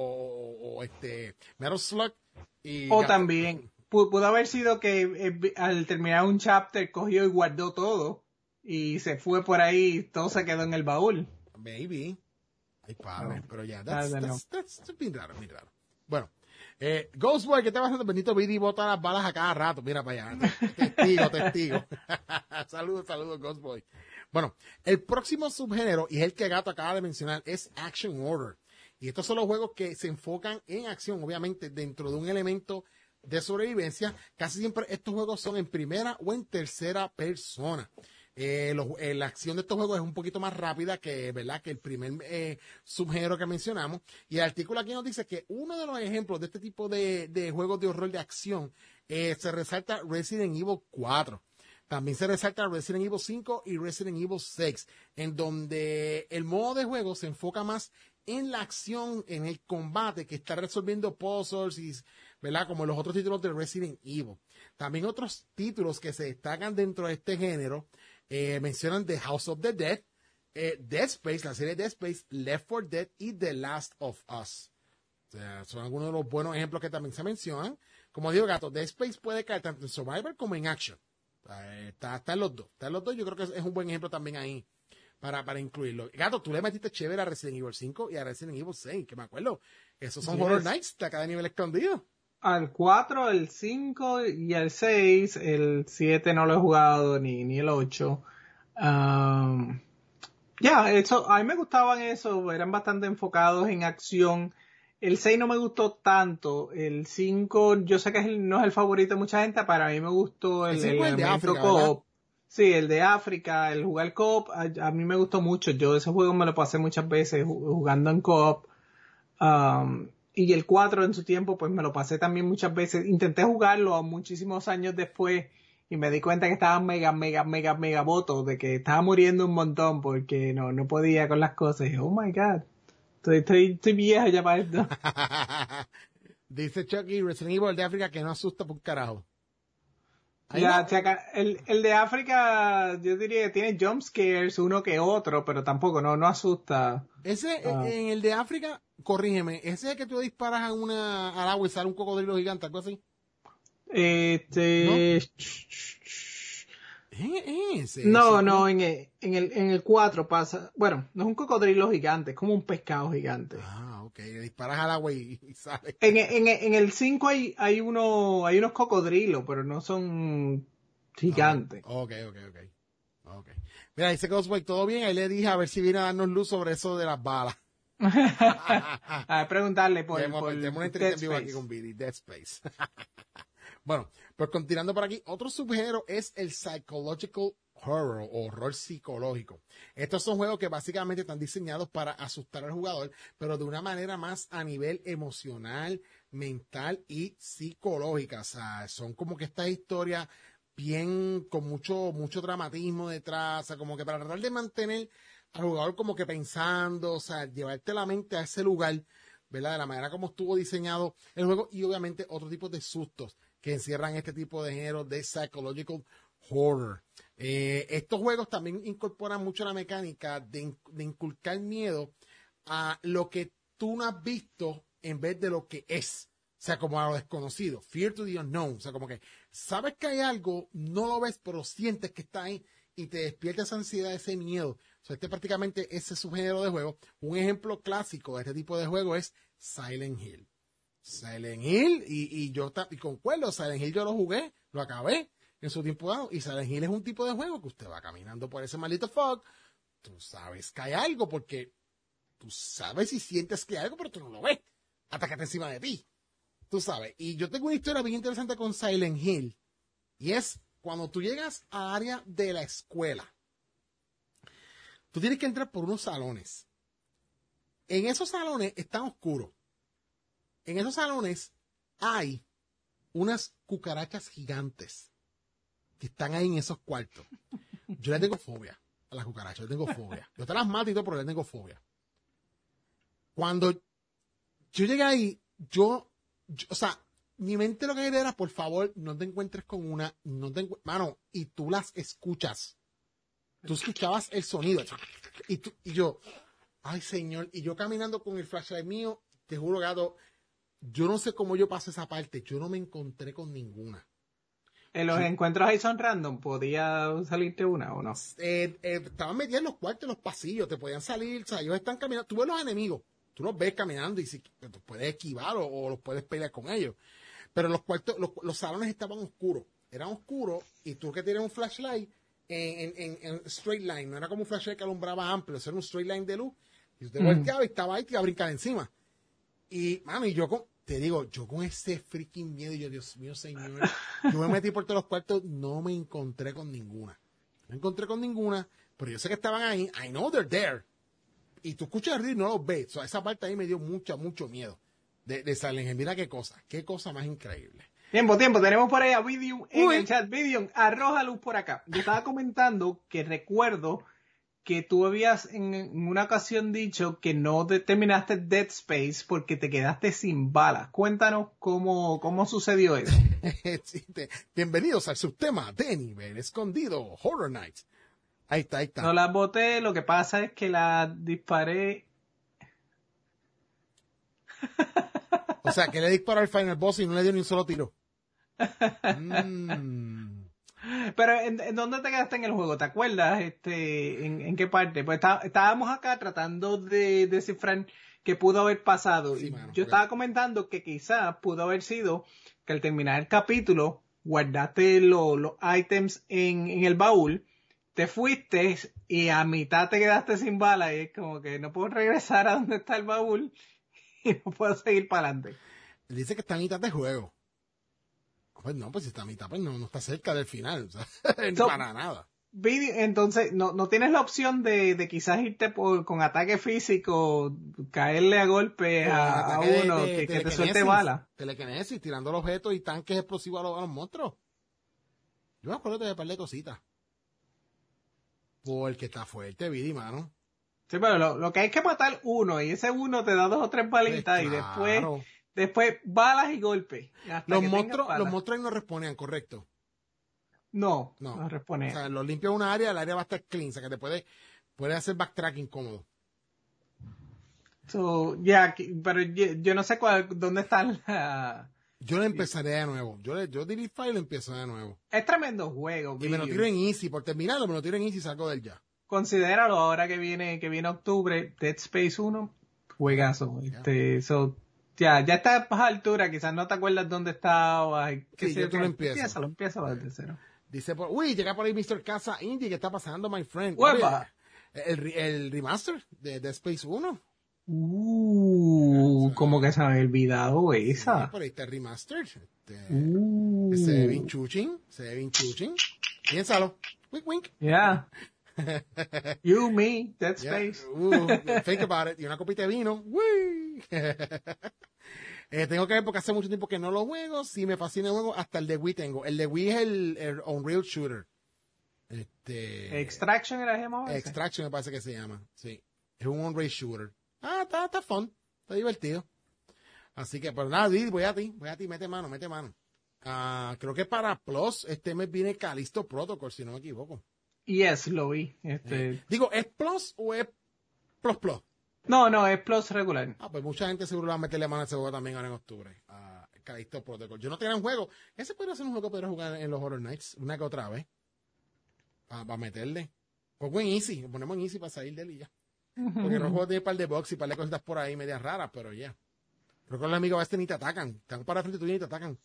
o Metal Slug. O también, pudo haber sido que al terminar un chapter cogió y guardó todo y se fue por ahí y todo se quedó en el baúl. Maybe. Ay, padre, pero ya, that's bien raro, bien raro. Bueno. Ghostboy, ¿qué te va haciendo? Bendito Vidi bota las balas a cada rato. Mira para allá. Testigo. Saludos, Ghostboy. Bueno, el próximo subgénero, y es el que Gato acaba de mencionar, es Action Order. Y estos son los juegos que se enfocan en acción, obviamente, dentro de un elemento de sobrevivencia. Casi siempre estos juegos son en primera o en tercera persona. La acción de estos juegos es un poquito más rápida que el primer subgénero que mencionamos. Y el artículo aquí nos dice que uno de los ejemplos de este tipo de juegos de horror de acción se resalta Resident Evil 4. También se resalta Resident Evil 5 y Resident Evil 6, en donde el modo de juego se enfoca más en la acción, en el combate, que está resolviendo puzzles, y, ¿verdad? Como los otros títulos de Resident Evil. También otros títulos que se destacan dentro de este género, mencionan The House of the Dead, Dead Space, la serie Dead Space, Left 4 Dead y The Last of Us. O sea, son algunos de los buenos ejemplos que también se mencionan. Como digo, Gato, Dead Space puede caer tanto en Survivor como en Action. Está en los dos. Está en los dos. Yo creo que es un buen ejemplo también ahí para incluirlo. Gato, tú le metiste chévere a Resident Evil 5 y a Resident Evil 6, que me acuerdo. Esos son Horror Nights de cada nivel escondido. Al 4, el 5 y el 6. El 7 no lo he jugado, ni el 8. Eso, a mí me gustaban eso, eran bastante enfocados en acción. El 6 no me gustó tanto. El 5, yo sé que no es el favorito de mucha gente, para mí me gustó el de África, co-op. Sí, el de África, el jugar co-op, a mí me gustó mucho. Yo ese juego me lo pasé muchas veces jugando en co-op. Y el 4 en su tiempo, pues me lo pasé también muchas veces. Intenté jugarlo muchísimos años después y me di cuenta que estaba mega boto, de que estaba muriendo un montón porque no podía con las cosas. Y, oh my God, estoy vieja ya para esto. Dice Chucky, Resident Evil de África que no asusta por un carajo. El de África, yo diría que tiene jump scares uno que otro, pero tampoco, no asusta. Ese, en el de África, corrígeme, ¿ese es el que tú disparas al agua y sale un cocodrilo gigante, algo así? ¿No? Ese. No, en el 4 pasa, bueno, no es un cocodrilo gigante, es como un pescado gigante. Ok, le disparas al agua y sale. En el 5 hay unos cocodrilos, pero no son gigantes. Ok. Mira, dice Ghostboy, ¿todo bien? Ahí le dije a ver si viene a darnos luz sobre eso de las balas. A preguntarle por tenemos una entrevista en vivo aquí con Billy, Dead Space. Bueno, pues continuando por aquí, otro subgénero es el psychological horror o horror psicológico. Estos son juegos que básicamente están diseñados para asustar al jugador, pero de una manera más a nivel emocional, mental y psicológica. O sea, son como que estas historias bien con mucho dramatismo detrás, o sea, como que para tratar de mantener al jugador como que pensando, o sea, llevarte la mente a ese lugar, ¿verdad? De la manera como estuvo diseñado el juego y obviamente otro tipo de sustos que encierran este tipo de género de psychological horror. Estos juegos también incorporan mucho la mecánica de inculcar miedo a lo que tú no has visto en vez de lo que es. O sea, como a lo desconocido. Fear to the unknown. O sea, como que sabes que hay algo, no lo ves, pero sientes que está ahí y te despierta esa ansiedad, ese miedo. O sea, prácticamente ese subgénero de juego. Un ejemplo clásico de este tipo de juego es Silent Hill. Silent Hill, y concuerdo, Silent Hill yo lo jugué, lo acabé en su tiempo dado, y Silent Hill es un tipo de juego que usted va caminando por ese maldito fog, tú sabes que hay algo, porque tú sabes y sientes que hay algo, pero tú no lo ves, hasta que está encima de ti, tú sabes. Y yo tengo una historia bien interesante con Silent Hill, y es cuando tú llegas a área de la escuela, tú tienes que entrar por unos salones. En esos salones están oscuros. En esos salones hay unas cucarachas gigantes que están ahí en esos cuartos. Yo le tengo fobia a las cucarachas, le tengo fobia. Yo te las mato y todo, pero le tengo fobia. Cuando yo llegué ahí, o sea, mi mente lo que era, por favor, no te encuentres con una, mano, y tú las escuchas. Tú escuchabas el sonido. Y yo, ay señor, y yo caminando con el flashlight mío, te juro, gato, yo no sé cómo yo pasé esa parte, yo no me encontré con ninguna. ¿En los encuentros ahí son random? ¿Podía salirte una o no? Estaban metidos en los cuartos, en los pasillos, te podían salir, o sea, ellos están caminando, tú ves los enemigos, tú los ves caminando y si tú puedes esquivar o los puedes pelear con ellos. Pero los cuartos, los salones estaban oscuros, eran oscuros y tú que tienes un flashlight en straight line, no era como un flashlight que alumbraba amplio, era un straight line de luz y tú te volteabas y estaba ahí, te iba a brincar encima. Y, mano, y yo con ese freaking miedo, y yo, Dios mío, señor, yo me metí por todos los cuartos, no me encontré con ninguna. No encontré con ninguna, pero yo sé que estaban ahí, I know they're there. Y tú escuchas el ruido y no los ves. O sea, esa parte ahí me dio mucho miedo de Silent Hill. Mira qué cosa más increíble. Tiempo, tenemos por ahí a Vidium en el chat. Vidium, arroja luz por acá. Yo estaba comentando que recuerdo que tú habías en una ocasión dicho que no terminaste Dead Space porque te quedaste sin balas. Cuéntanos cómo sucedió eso. Sí, bienvenidos al subtema de Nivel Escondido, Horror Nights. Ahí está. No las boté, lo que pasa es que las disparé. O sea, que le disparó al Final Boss y no le dio ni un solo tiro. Pero ¿en dónde te quedaste en el juego? ¿Te acuerdas? ¿En qué parte? Pues estábamos acá tratando de descifrar qué pudo haber pasado. Sí, Y mano, yo estaba comentando que quizás pudo haber sido que al terminar el capítulo guardaste los ítems en el baúl, te fuiste y a mitad te quedaste sin bala y es como que no puedo regresar a donde está el baúl y no puedo seguir para adelante. Él dice que está a mitad de juego. Pues no, pues si está a mitad, pues no está cerca del final. O sea, para nada. Entonces, no tienes la opción de quizás irte con ataque físico, caerle a golpes a uno, que te suelte bala. Telequinesis, tirando los objetos y tanques explosivos a los monstruos. Yo me acuerdo de un par de cositas. Porque está fuerte, Vidi, mano. Sí, pero lo que hay que matar uno, y ese uno te da 2 o 3 balitas, pues claro. y después balas y golpes. Los monstruos no respondían, correcto. No respondían. O sea, los limpias una área, el área va a estar clean, o sea que te puede hacer backtracking cómodo. Pero yo no sé dónde están Yo lo empezaré de nuevo. Yo delete file y lo empiezo de nuevo. Es tremendo juego. Y me lo tiro en easy, por terminarlo, me lo tiro en easy y salgo del ya. Considéralo ahora que viene octubre, Dead Space 1, juegazo. Ya está a baja altura, quizás no te acuerdas dónde estabas. Yo te lo empiezo. Empieza desde cero. Dice, llega por ahí Mr. Casa Indie, ¿qué está pasando, my friend? El remaster de Dead Space 1. Como que se me había olvidado esa. Sí, por ahí está el remaster. Se ve bien chuchín. Piénsalo. Wink, wink. Yeah. You, me, Dead Space. Think about it. Y una copita de vino. Tengo que ver porque hace mucho tiempo que no lo juego. Si me fascina el juego, hasta el de Wii tengo. El de Wii es el Unreal Shooter. Extraction era llamado. Extraction me parece que se llama. Sí. Es un Unreal Shooter. Está fun. Está divertido. Así que, pero nada, voy a ti, mete mano. Creo que para Plus, este mes viene Callisto Protocol, si no me equivoco. Yes, lo vi. Digo, ¿es Plus o es Plus? No, es Plus regular. Pues mucha gente seguro va a meterle mano a ese juego también ahora en octubre. Callisto Protocol. Yo no tenía un juego. Ese podría ser un juego que podría jugar en los Horror Nights una que otra vez. Para meterle. Juego en easy. Lo ponemos en easy para salir de él y ya. Porque el juego tiene un par de bugs y un par de cositas por ahí medias raras, pero ya. Pero con los amigos a veces ni te atacan. Están para frente tuyo y te atacan.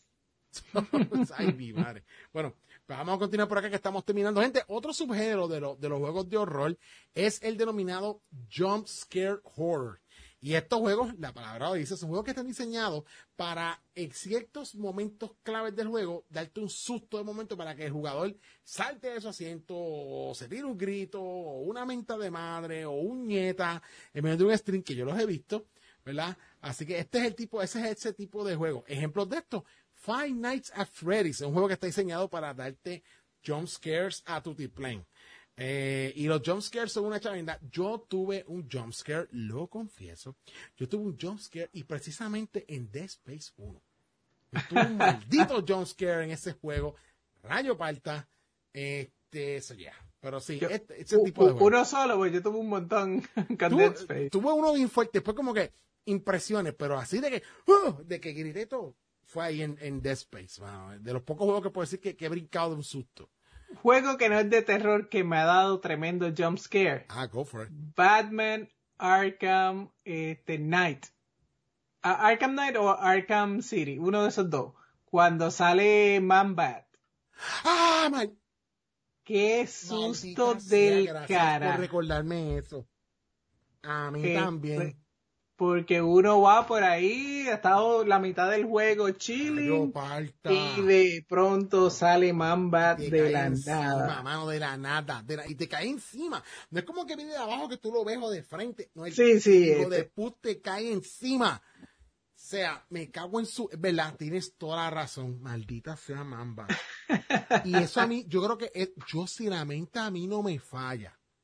Ay, mi madre. Bueno, pues vamos a continuar por acá que estamos terminando. Gente, otro subgénero de los juegos de horror es el denominado Jump Scare Horror. Y estos juegos, la palabra lo dice, son juegos que están diseñados para en ciertos momentos claves del juego darte un susto de momento para que el jugador salte de su asiento o se tire un grito o una menta de madre o un nieta en medio de un stream que yo los he visto, ¿verdad? Así que ese es ese tipo de juego. Ejemplos de esto, Five Nights at Freddy's, es un juego que está diseñado para darte jump scares a tutiplén. Y los jump scares son una chavenda. Yo tuve un jump scare, lo confieso. Yo tuve un jump scare y precisamente en Dead Space 1. Yo tuve un maldito jump scare en ese juego. Rayo parta. Eso ya. Pero sí, ese tipo de juego. Uno solo, pues yo tuve un montón con Dead Space. Tuve uno bien fuerte. Después como que impresiones, pero así de que grité todo. Fue ahí en Dead Space. Bueno, de los pocos juegos que puedo decir que he brincado de un susto. Juego que no es de terror que me ha dado tremendo jump scare. Go for it. Batman Arkham Knight. Arkham Knight o Arkham City, uno de esos dos. Cuando sale Man-Bat. Man. Qué susto del cara. Por recordarme eso. A mí también. Porque uno va por ahí, ha estado la mitad del juego chilling y de pronto sale Man-Bat de la nada. Mano, de la nada. Y te cae encima. No es como que viene de abajo que tú lo ves o de frente. No, el hijo de puta te cae encima. O sea, me cago en su... ¿Verdad? Tienes toda la razón. Maldita sea Man-Bat. Y eso a mí, yo creo que... Yo sinceramente a mí no me falla.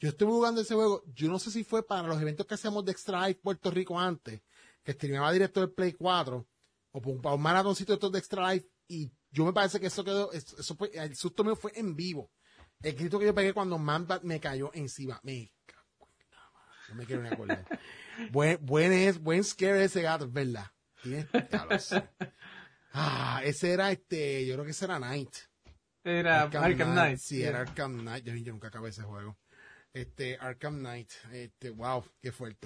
Yo estuve jugando ese juego, yo no sé si fue para los eventos que hacíamos de Extra Life Puerto Rico antes, que streamaba directo del Play 4, o para un maratoncito de estos de Extra Life, y yo me parece que eso fue, el susto mío fue en vivo. El grito que yo pegué cuando Man-Bat me cayó encima. Me cago en la madre, no me quiero ni acordar. Buen scare ese gato, es verdad. Ya lo sé. Ese era yo creo que ese era Knight. Era Arkham Knight. Sí, era Arkham Knight. Yo nunca acabé ese juego. Arkham Knight. Wow, qué fuerte.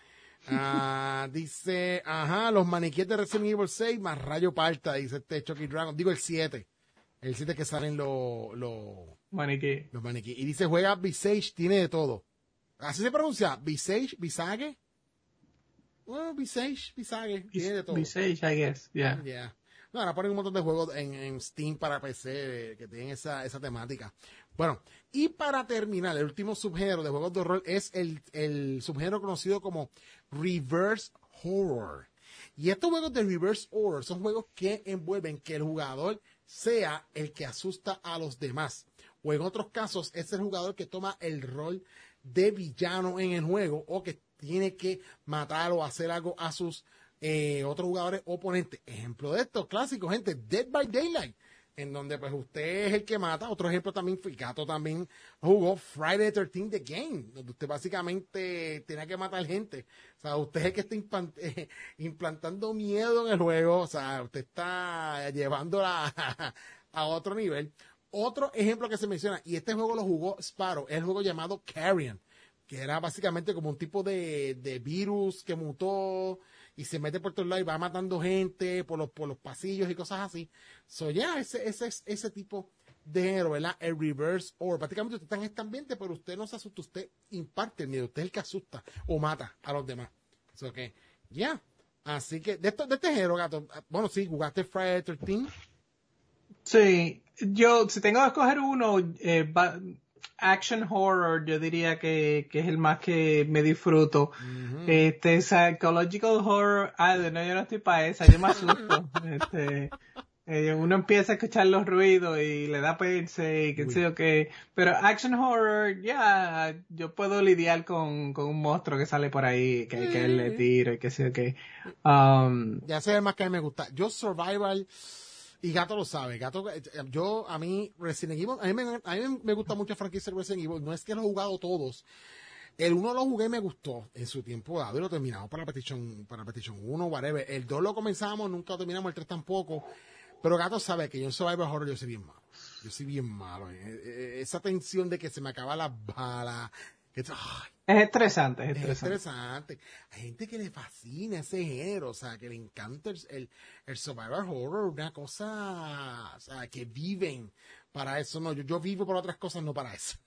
Dice, los maniquíes de Resident Evil 6 más Rayo Parta, dice Chucky Dragon. Digo el 7. El 7 que salen los maniquí. Los maniquíes. Y dice, juega Visage, tiene de todo. Así se pronuncia, Visage, Visage. Bueno, Visage, tiene de todo. Visage, I guess, yeah. Yeah. No, ahora ponen un montón de juegos en Steam para PC que tienen esa temática. Bueno, y para terminar, el último subgénero de juegos de horror es el subgénero conocido como Reverse Horror. Y estos juegos de Reverse Horror son juegos que envuelven que el jugador sea el que asusta a los demás. O en otros casos es el jugador que toma el rol de villano en el juego o que tiene que matar o hacer algo a sus otros jugadores oponentes. Ejemplo de esto, clásico, gente, Dead by Daylight, en donde pues usted es el que mata. Otro ejemplo también, Gato también jugó Friday the 13th The Game, donde usted básicamente tenía que matar gente. O sea, usted es el que está implantando miedo en el juego. O sea, usted está llevándola a otro nivel. Otro ejemplo que se menciona, y este juego lo jugó Sparrow, es el juego llamado Carrion, que era básicamente como un tipo de virus que mutó y se mete por todos lados y va matando gente por los pasillos y cosas así. So, ese tipo de género, ¿verdad? El reverse horror. Prácticamente usted está en este ambiente, pero usted no se asusta, usted imparte el miedo, usted es el que asusta o mata a los demás. So, que, así que, de este género, Gato, bueno, sí, jugaste Friday the 13th. Sí, yo, si tengo que escoger uno, action horror, yo diría que es el más que me disfruto. Psychological horror, no, yo no estoy para esa, yo me asusto. Uno empieza a escuchar los ruidos y le da pensé y qué sé yo qué. Pero action horror, yo puedo lidiar con un monstruo que sale por ahí, que le tiro y qué sé yo qué. Ya sé más que a mí me gusta. Yo survival. Y Gato lo sabe. Gato, a mí, Resident Evil, a mí me gusta mucho la franquicia Resident Evil. No es que lo he jugado todos. El 1 lo jugué y me gustó en su tiempo dado y lo terminamos para PlayStation 1, whatever. El 2 lo comenzamos, nunca lo terminamos, el 3 tampoco. Pero Gato sabe que yo en Survivor Horror yo soy bien malo. Yo soy bien malo. Esa tensión de que se me acaba la bala. Es estresante. Hay gente que le fascina ese género, o sea, que le encanta el survival horror, una cosa, o sea, que viven para eso. No, yo vivo por otras cosas, no para eso.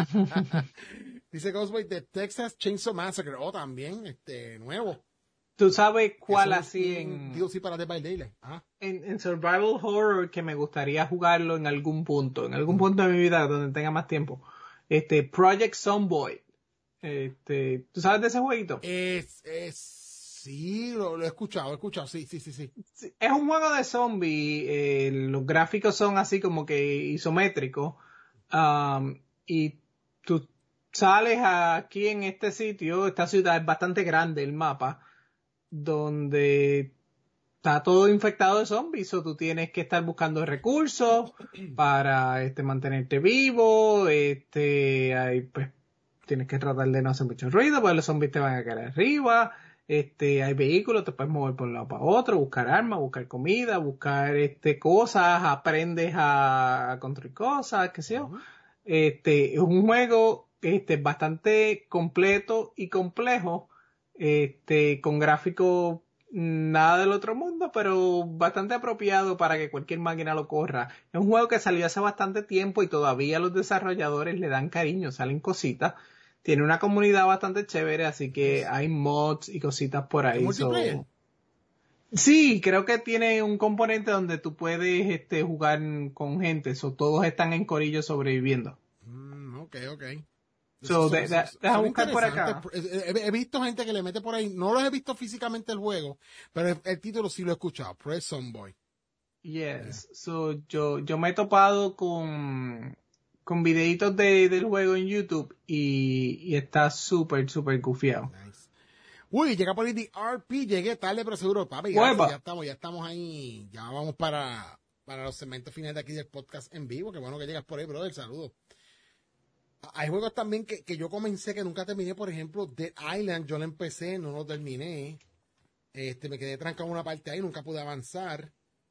Dice Ghostboy de Texas Chainsaw Massacre, también, nuevo. ¿Tú sabes cuál así Digo, sí, para Dead by Daylight. En survival horror que me gustaría jugarlo en algún punto de mi vida donde tenga más tiempo? Project Zomboid. ¿Tú sabes de ese jueguito? Sí, lo he escuchado, sí. Es un juego de zombie, los gráficos son así como que isométricos, y tú sales aquí en este sitio, esta ciudad es bastante grande, el mapa, donde está todo infectado de zombies, o tú tienes que estar buscando recursos para mantenerte vivo, pues tienes que tratar de no hacer mucho ruido, porque los zombies te van a caer arriba, hay vehículos, te puedes mover por un lado para otro, buscar armas, buscar comida, buscar cosas, aprendes a construir cosas, qué sé yo. Es un juego bastante completo y complejo, con gráficos nada del otro mundo, pero bastante apropiado para que cualquier máquina lo corra. Es un juego que salió hace bastante tiempo y todavía los desarrolladores le dan cariño, salen cositas. Tiene una comunidad bastante chévere, así que hay mods y cositas por ahí. Sí, creo que tiene un componente donde tú puedes jugar con gente, todos están en corillo sobreviviendo. Ok. Deja buscar por acá. He visto gente que le mete por ahí, no los he visto físicamente el juego, pero el título sí lo he escuchado, Project Zomboid. Yes, yo me he topado con con videitos del juego en YouTube y está súper, súper gufiado. Nice. Uy, llega por ahí The RP, llegué tarde pero seguro, papi, ¡Hueva! ya estamos ahí, ya vamos para los segmentos finales de aquí del podcast en vivo, qué bueno que llegas por ahí, brother, saludos. Hay juegos también que yo comencé que nunca terminé, por ejemplo, Dead Island, yo lo empecé, no lo terminé, me quedé trancado en una parte ahí, nunca pude avanzar.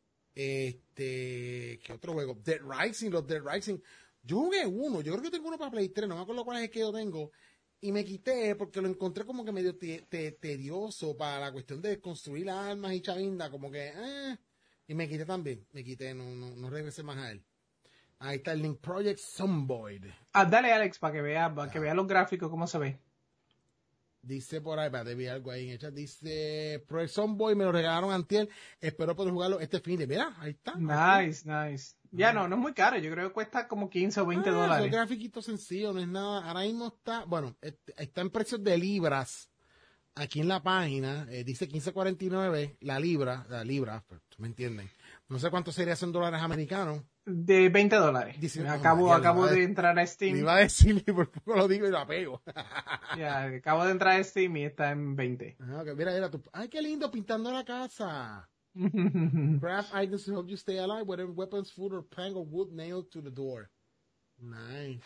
¿Qué otro juego? Dead Rising, los Dead Rising. Yo jugué uno, yo creo que tengo uno para Play 3, no me acuerdo cuál es el que yo tengo. Y me quité porque lo encontré como que medio tedioso para la cuestión de construir armas y chavinda, como que, y me quité también, no regresé más a él. Ahí está el Link Project Zomboid. Dale, Alex, para que vea los gráficos, cómo se ve. Dice por ahí, vi algo ahí en el chat, dice, Project Zomboid me lo regalaron antier, espero poder jugarlo este fin de, mira, ahí está. Nice. Ya no es muy caro, yo creo que cuesta como 15 o 20 dólares. Son grafiquitos sencillos, no es nada, ahora mismo está en precios de libras, aquí en la página, dice 15.49 la libra, pues, ¿me entienden? No sé cuánto sería en dólares americanos. De 20 dólares. Acabo de entrar a Steam. Me iba a decir, y por poco lo digo y lo pego. Ya, acabo de entrar a Steam y está en 20. Okay, mira, ay, qué lindo, pintando la casa. Craft items to help you stay alive, whether weapons, food, or plank or wood nailed to the door. Nice.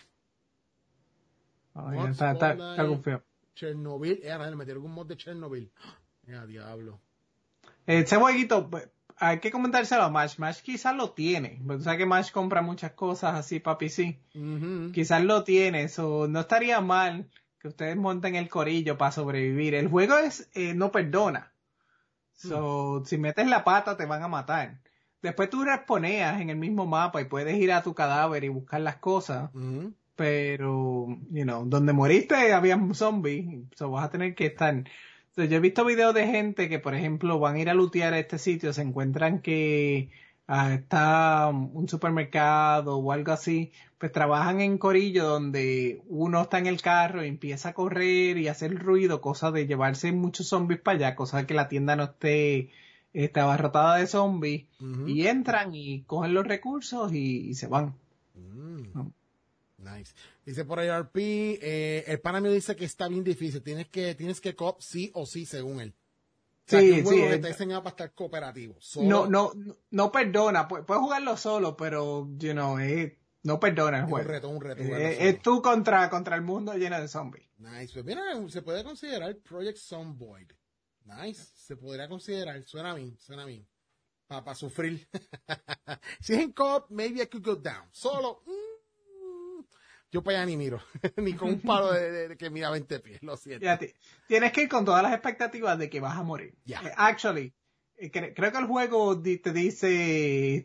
Está confiado. Chernobyl, le metieron un mod de Chernobyl. Diablo. Ese jueguito, hay que comentárselo a Mash. Mash quizás lo tiene. Porque tú sabes que Mash compra muchas cosas así para PC. Uh-huh. Quizás lo tiene. So, no estaría mal que ustedes monten el corillo para sobrevivir. El juego no perdona. So, si metes la pata te van a matar. Después tú responeas en el mismo mapa y puedes ir a tu cadáver y buscar las cosas. Uh-huh. Pero, donde moriste había zombies. So, vas a tener que estar... Yo he visto videos de gente que, por ejemplo, van a ir a lootear a este sitio, se encuentran que está un supermercado o algo así, pues trabajan en corillo donde uno está en el carro y empieza a correr y hacer ruido, cosa de llevarse muchos zombies para allá, cosa de que la tienda no esté abarrotada de zombies, y entran y cogen los recursos y se van. Nice. Dice por ahí RP, el pana mío dice que está bien difícil, tienes que co-op sí o sí según él. O sea, que un juego que está diseñado para estar cooperativo. No perdona, puedes jugarlo solo, pero no perdona el juego. Un reto. Es tú contra el mundo lleno de zombies. Nice. Pues mira, se puede considerar Project Zomboid. Nice. Se podría considerar, suena bien. Para sufrir. Si es en co-op, maybe I could go down. Solo, yo para allá ni miro, ni con un palo de que mira 20 pies, lo siento. Ya tienes que ir con todas las expectativas de que vas a morir. Yeah. Actually, creo que el juego te dice,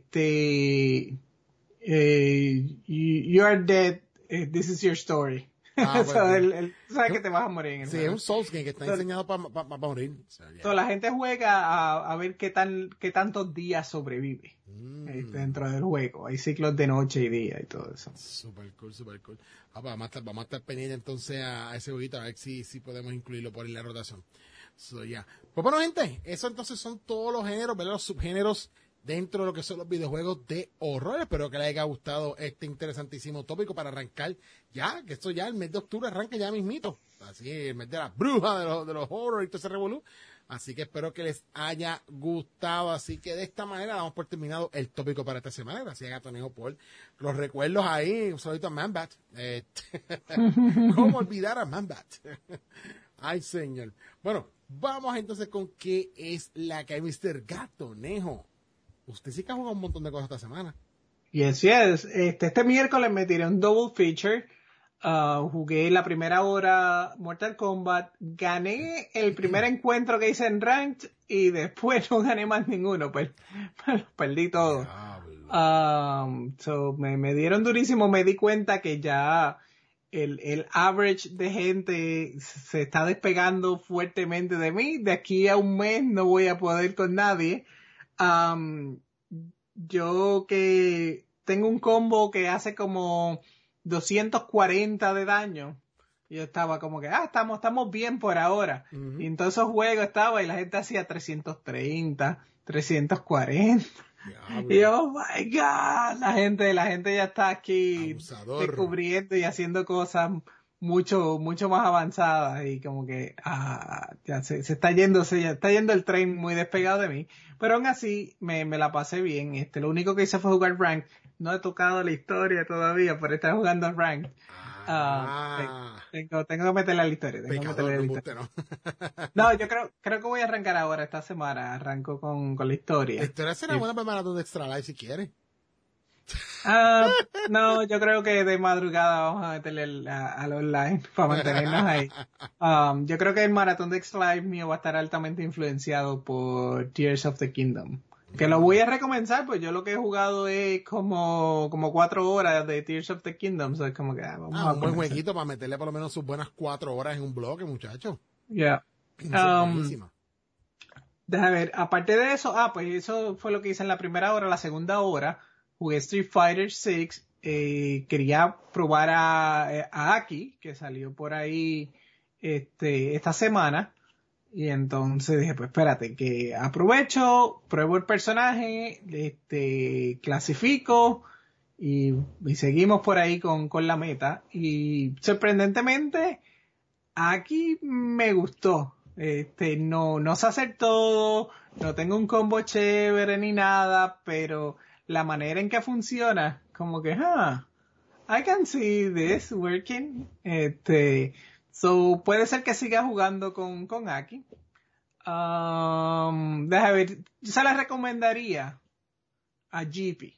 you are dead, this is your story. Sabes que te vas a morir en el juego. Es un Souls game que está diseñado para morir. La gente juega a ver qué tantos días sobrevive dentro del juego. Hay ciclos de noche y día y todo eso. Super cool. Vamos a estar pendientes entonces a ese jueguito, a ver si podemos incluirlo por en la rotación. Pues bueno, gente, eso entonces son todos los géneros, ¿verdad? Los subgéneros dentro de lo que son los videojuegos de horror. Espero que les haya gustado este interesantísimo tópico para arrancar ya, que esto ya el mes de octubre arranca ya mismito. Así, el mes de las brujas, de los horror y todo ese revolú. Así que espero que les haya gustado. Así que de esta manera damos por terminado el tópico para esta semana. Gracias a Gatonejo por los recuerdos ahí. Un saludito a Manbat. ¿Cómo olvidar a Manbat? Ay, señor. Bueno, vamos entonces con qué es la que hay, Mr. Gatonejo. Usted sí que ha jugado un montón de cosas esta semana. Yes. Este miércoles me tiré un double feature. Jugué la primera hora Mortal Kombat. Gané el primer encuentro que hice en Ranked y después no gané más ninguno. Pues perdí todo. Me dieron durísimo. Me di cuenta que ya el average de gente se está despegando fuertemente de mí. De aquí a un mes no voy a poder con nadie. Yo que tengo un combo que hace como 240 de daño, yo estaba como que, estamos bien por ahora. Y en todos esos juegos estaba y la gente hacía 330, 340. Y oh my God, la gente ya está aquí Abusador. descubriendo y haciendo cosas mucho más avanzadas y como que ya se está yendo, ya está yendo el tren muy despegado de mí. Pero aún así me la pasé bien. Lo único que hice fue jugar Rank. No he tocado la historia todavía, pero estar jugando Rank. Tengo que meterle a la historia. No, yo creo que voy a arrancar ahora, esta semana. Arranco con la historia. La historia será buena para maratón de Extra Life si quieres. No, yo creo que de madrugada vamos a meterle al online para mantenernos ahí. Yo creo que el maratón de Extra Life mío va a estar altamente influenciado por Tears of the Kingdom. Que lo voy a recomenzar, pues yo lo que he jugado es como 4 horas de Tears of the Kingdom. So es como que vamos a un buen jueguito para meterle por lo menos sus buenas 4 horas en un bloque, muchacho. Ya. Déjame ver, aparte de eso, pues eso fue lo que hice en la primera hora. La segunda hora jugué Street Fighter 6. Quería probar a Aki, que salió por ahí esta semana. Y entonces dije, pues espérate, que aprovecho, pruebo el personaje, clasifico y seguimos por ahí con la meta. Y sorprendentemente, aquí me gustó. No sé hacer todo, no tengo un combo chévere ni nada, pero la manera en que funciona, como que, I can see this working. So, puede ser que siga jugando con Aki. Déjame ver, yo se la recomendaría a GP.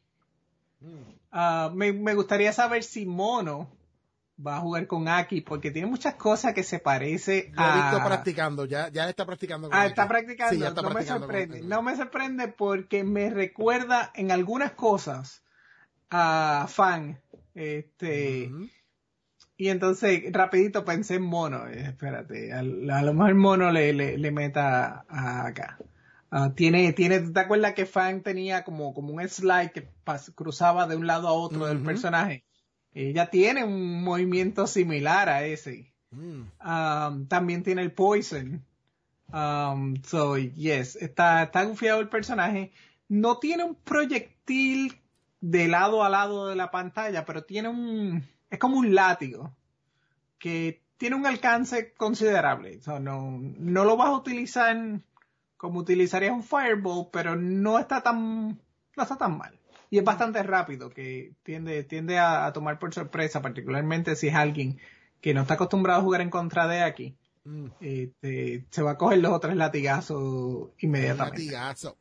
Me gustaría saber si Mono va a jugar con Aki, porque tiene muchas cosas que se parece a... Lo he visto practicando, ya está practicando con Aki. Está practicando, sí, ya está practicando no me sorprende porque me recuerda en algunas cosas a Fan. Y entonces, rapidito pensé en Mono. Espérate, a lo mejor Mono le meta acá. Tiene, ¿tú te acuerdas que Fang tenía como un slide que cruzaba de un lado a otro del personaje? Ella tiene un movimiento similar a ese. También tiene el Poison. So, yes, está gufiado el personaje. No tiene un proyectil de lado a lado de la pantalla, pero es como un látigo que tiene un alcance considerable. So, no lo vas a utilizar como utilizarías un Fireball, pero no está tan mal. Y es bastante rápido, que tiende a tomar por sorpresa, particularmente si es alguien que no está acostumbrado a jugar en contra de aquí. Se va a coger los otros latigazos inmediatamente. Latigazo.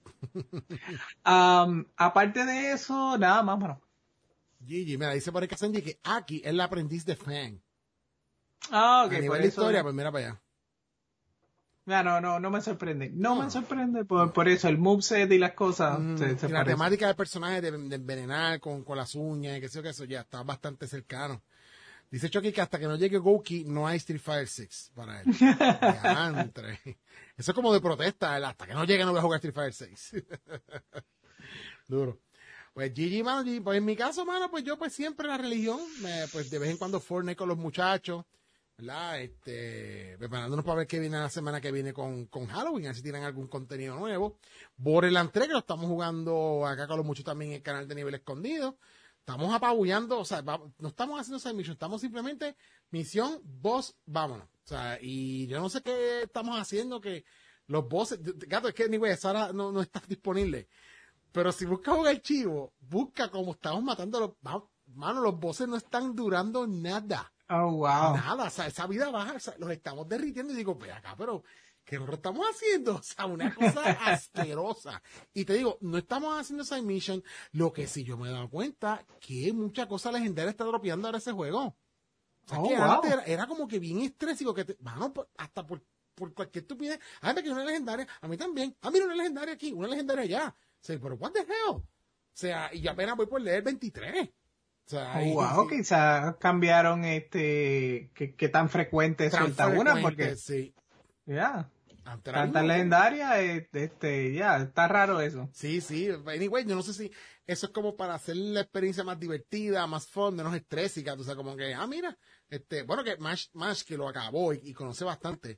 Aparte de eso, nada más, bueno. Gigi, mira, dice por acá Sanji que Aki es el aprendiz de Fang. Ok. A nivel de historia, pues mira para allá. No me sorprende. No me sorprende por eso, el moveset y las cosas. Se la temática del personaje de envenenar con las uñas y que eso ya está bastante cercano. Dice Chucky que hasta que no llegue Gouki no hay Street Fighter 6 para él. Eso es como de protesta, hasta que no llegue no voy a jugar Street Fighter 6. Duro. Pues Gigi, mano, pues en mi caso, mano, pues yo pues siempre la religión, pues de vez en cuando Fortnite con los muchachos, ¿verdad? Preparándonos para ver qué viene la semana que viene con Halloween, a ver si tienen algún contenido nuevo. Borderlands 3, que lo estamos jugando acá con los muchachos también en el canal de Nivel Escondido. Estamos apabullando, o sea, no estamos haciendo esa misión, estamos simplemente misión, boss, vámonos. O sea, y yo no sé qué estamos haciendo, que los bosses, gato, es que anyway, esa hora no está disponible. Pero si buscas un archivo, busca como estamos matando los bosses no están durando nada. Oh, wow. Nada, o sea, esa vida baja, o sea, los estamos derritiendo y digo, pues acá, pero ¿qué nosotros estamos haciendo? O sea, una cosa asquerosa. Y te digo, no estamos haciendo esa mission. Lo que sí yo me he dado cuenta que mucha cosa legendaria está dropeando ahora ese juego. O sea, que antes era como que bien estrésico, que hasta por cualquier estupidez. A mí que una legendaria, a mí también. Mira una legendaria aquí, una legendaria allá. O sea, pero what the hell? O sea, y yo apenas voy por leer 23. O sea, quizás cambiaron qué tan frecuente suelta una, porque sí. Ya. Tanta legendaria, ya, está raro eso. Sí. Anyway, yo no sé si eso es como para hacer la experiencia más divertida, más fun, menos estrésica. O sea, como que, mira, bueno, que Mash que lo acabó y conoce bastante,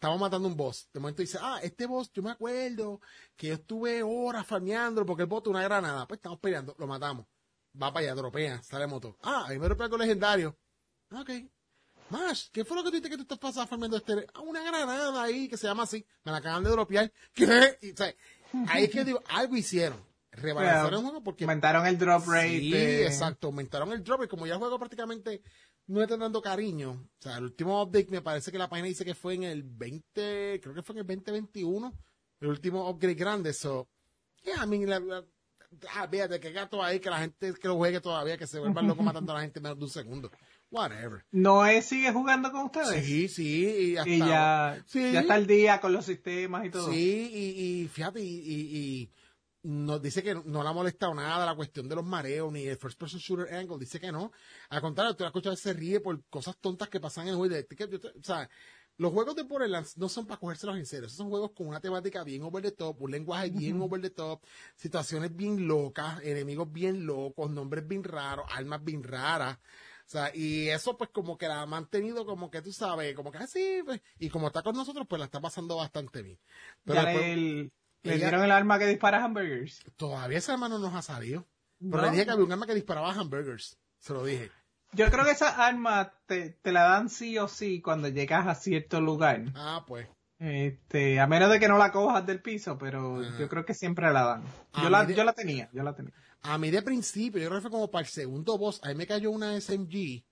estamos matando un boss. De momento dice, este boss, yo me acuerdo que yo estuve horas farmeándolo porque él botó una granada. Pues estamos peleando, lo matamos. Va para allá, dropea, sale moto. Ahí me dropea con legendario. Ok. Mash, ¿qué fue lo que tú dices que tú estás pasando farmeando una granada ahí que se llama así. Me la acaban de dropear. ¿Qué? Y, o sea, ahí es que digo, algo hicieron. Rebalancearon el juego porque... Aumentaron el drop rate. Sí, exacto. Aumentaron el drop y como ya el juego prácticamente no le están dando cariño. O sea, el último update me parece que la página dice que fue en el 20... Creo que fue en el 2021. El último upgrade grande. So, yeah, I mean, fíjate que gato ahí que la gente que lo juegue todavía, que se vuelvan locos matando a la gente en menos de un segundo. Whatever. ¿Noé sigue jugando con ustedes? Sí, y ya está al día con los sistemas y todo. Sí, y fíjate, y nos dice que no le ha molestado nada la cuestión de los mareos ni el first person shooter angle, dice que no. Al contrario, tú la escuchas, se ríe por cosas tontas que pasan en el juego. O sea, los juegos de Borderlands no son para cogérselos en serio. Esos son juegos con una temática bien over the top, un lenguaje bien over the top, situaciones bien locas, enemigos bien locos, nombres bien raros, armas bien raras. O sea, y eso pues como que la ha mantenido como que tú sabes, como que así, pues, y como está con nosotros, pues la está pasando bastante bien. Pero ya le dieron el arma que dispara hamburgers. Todavía ese arma no nos ha salido. Pero No. le dije que había un arma que disparaba hamburgers. Se lo dije. Yo creo que esa arma te la dan sí o sí cuando llegas a cierto lugar. Pues. A menos de que no la cojas del piso, pero yo creo que siempre la dan. Yo la tenía. A mí de principio, yo creo que fue como para el segundo boss, a mí me cayó una SMG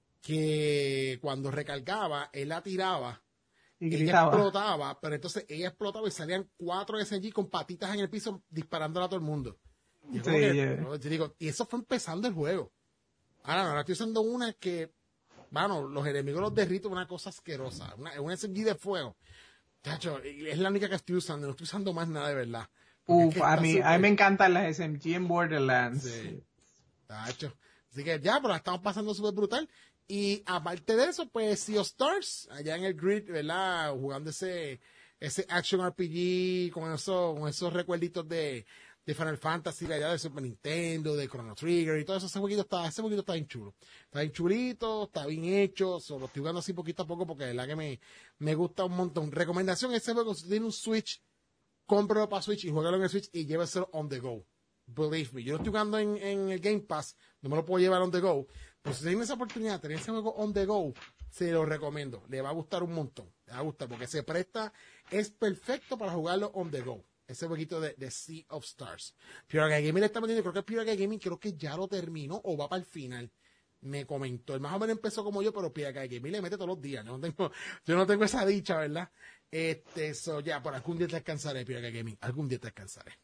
que cuando recargaba, él la tiraba, Y ella gritaba. explotaba, pero entonces ella explotaba y salían 4 SMG con patitas en el piso disparándola a todo el mundo. Y, yo Sí, yo digo, y eso fue empezando el juego. Ahora estoy usando una que, bueno, los enemigos los derrito, una cosa asquerosa, una SMG de fuego. Chacho, es la única que estoy usando, no estoy usando más nada de verdad. A mí me encantan las SMG en Borderlands. Sí. Tacho. Así que ya, pero la estamos pasando súper brutal. Y aparte de eso, pues Sea of Stars, allá en el grid, ¿verdad? Jugando ese Action RPG con esos recuerditos de Final Fantasy, de allá de Super Nintendo, de Chrono Trigger y todo eso. Ese jueguito está bien chulo. Está bien chulito, está bien hecho. Lo estoy jugando así poquito a poco porque de verdad que me gusta un montón. Recomendación, ese juego, si tiene un Switch, cómpralo para Switch y juégalo en el Switch y lléveselo on the go. Believe me. Yo lo estoy jugando en el Game Pass, no me lo puedo llevar on the go. Pero si tienen esa oportunidad de tener ese juego on the go, se lo recomiendo. Le va a gustar un montón. Le va a gustar porque se presta, es perfecto para jugarlo on the go. Ese jueguito de Sea of Stars. Pure Gaming le está metiendo, creo que Pure Gaming creo que ya lo terminó o va para el final. Me comentó, él más o menos empezó como yo, pero Pure Gaming le mete todos los días. Yo no tengo esa dicha, ¿verdad? Ya, por algún día te descansaré, Pure Gaming. Algún día te descansaré.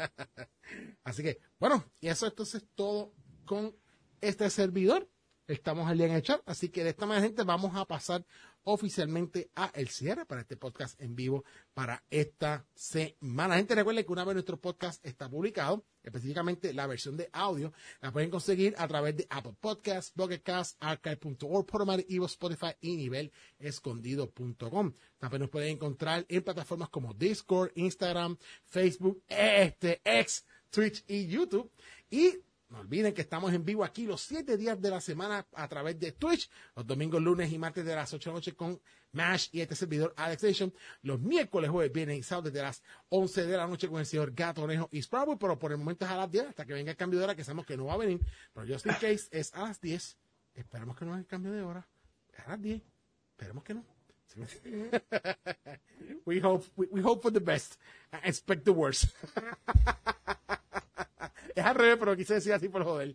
Así que, bueno, y eso entonces todo con este servidor. Estamos al día en el chat, así que de esta manera, gente, vamos a pasar oficialmente a el cierre para este podcast en vivo para esta semana. Gente, recuerden que una vez nuestro podcast está publicado, específicamente la versión de audio, la pueden conseguir a través de Apple Podcasts, Pocket Casts, Archive.org, Podomatic, Evo, Spotify y nivelescondido.com. También nos pueden encontrar en plataformas como Discord, Instagram, Facebook, X, Twitch y YouTube. Y no olviden que estamos en vivo aquí los 7 días de la semana a través de Twitch, los domingos, lunes y martes de las 8 de la noche con MASH y este servidor Alex Nation, los miércoles, jueves, viernes y sábados desde las 11 de la noche con el señor Gato, Onejo y Sprout, pero por el momento es a las 10 hasta que venga el cambio de hora, que sabemos que no va a venir, pero just in case es a las 10. Esperemos que no haya el cambio de hora. Es a las 10. Esperemos que no. We hope for the best. Expect the worst. Es al revés, pero quise decir así por joder.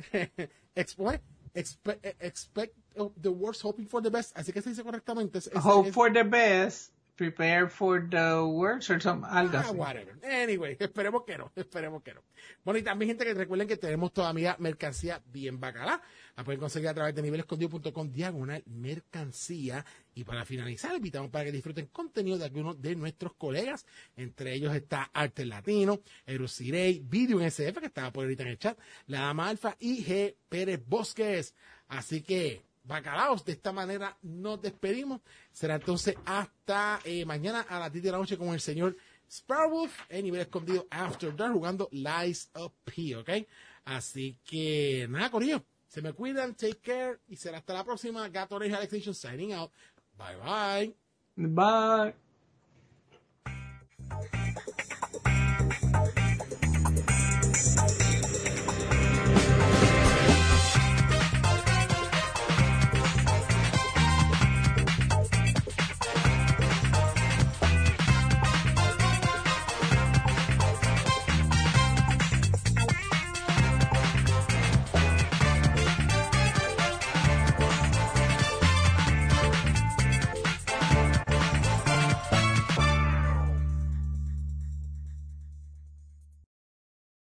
Expect the worst, hoping for the best. Así que se dice correctamente. Hope for the best, prepare for the worst, or algo así. Whatever. Anyway, esperemos que no. Bueno, y también, gente, que recuerden que tenemos todavía mercancía bien bacala. La pueden conseguir a través de nivelescondido.com/mercancía. Y para finalizar, invitamos para que disfruten contenido de algunos de nuestros colegas. Entre ellos está Arte Latino, Erosirey, Video en SF, que estaba por ahorita en el chat, La Dama Alfa y G. Pérez Bosques. Así que, bacalaos, de esta manera nos despedimos. Será entonces hasta mañana a las 10 de la noche con el señor Sparwolf en Nivel Escondido After Dark jugando Lies of P, ¿ok? Así que, nada, corillo. Se me cuidan, take care y será hasta la próxima. Gato Oreja Alex Nation signing out. Bye bye. Bye.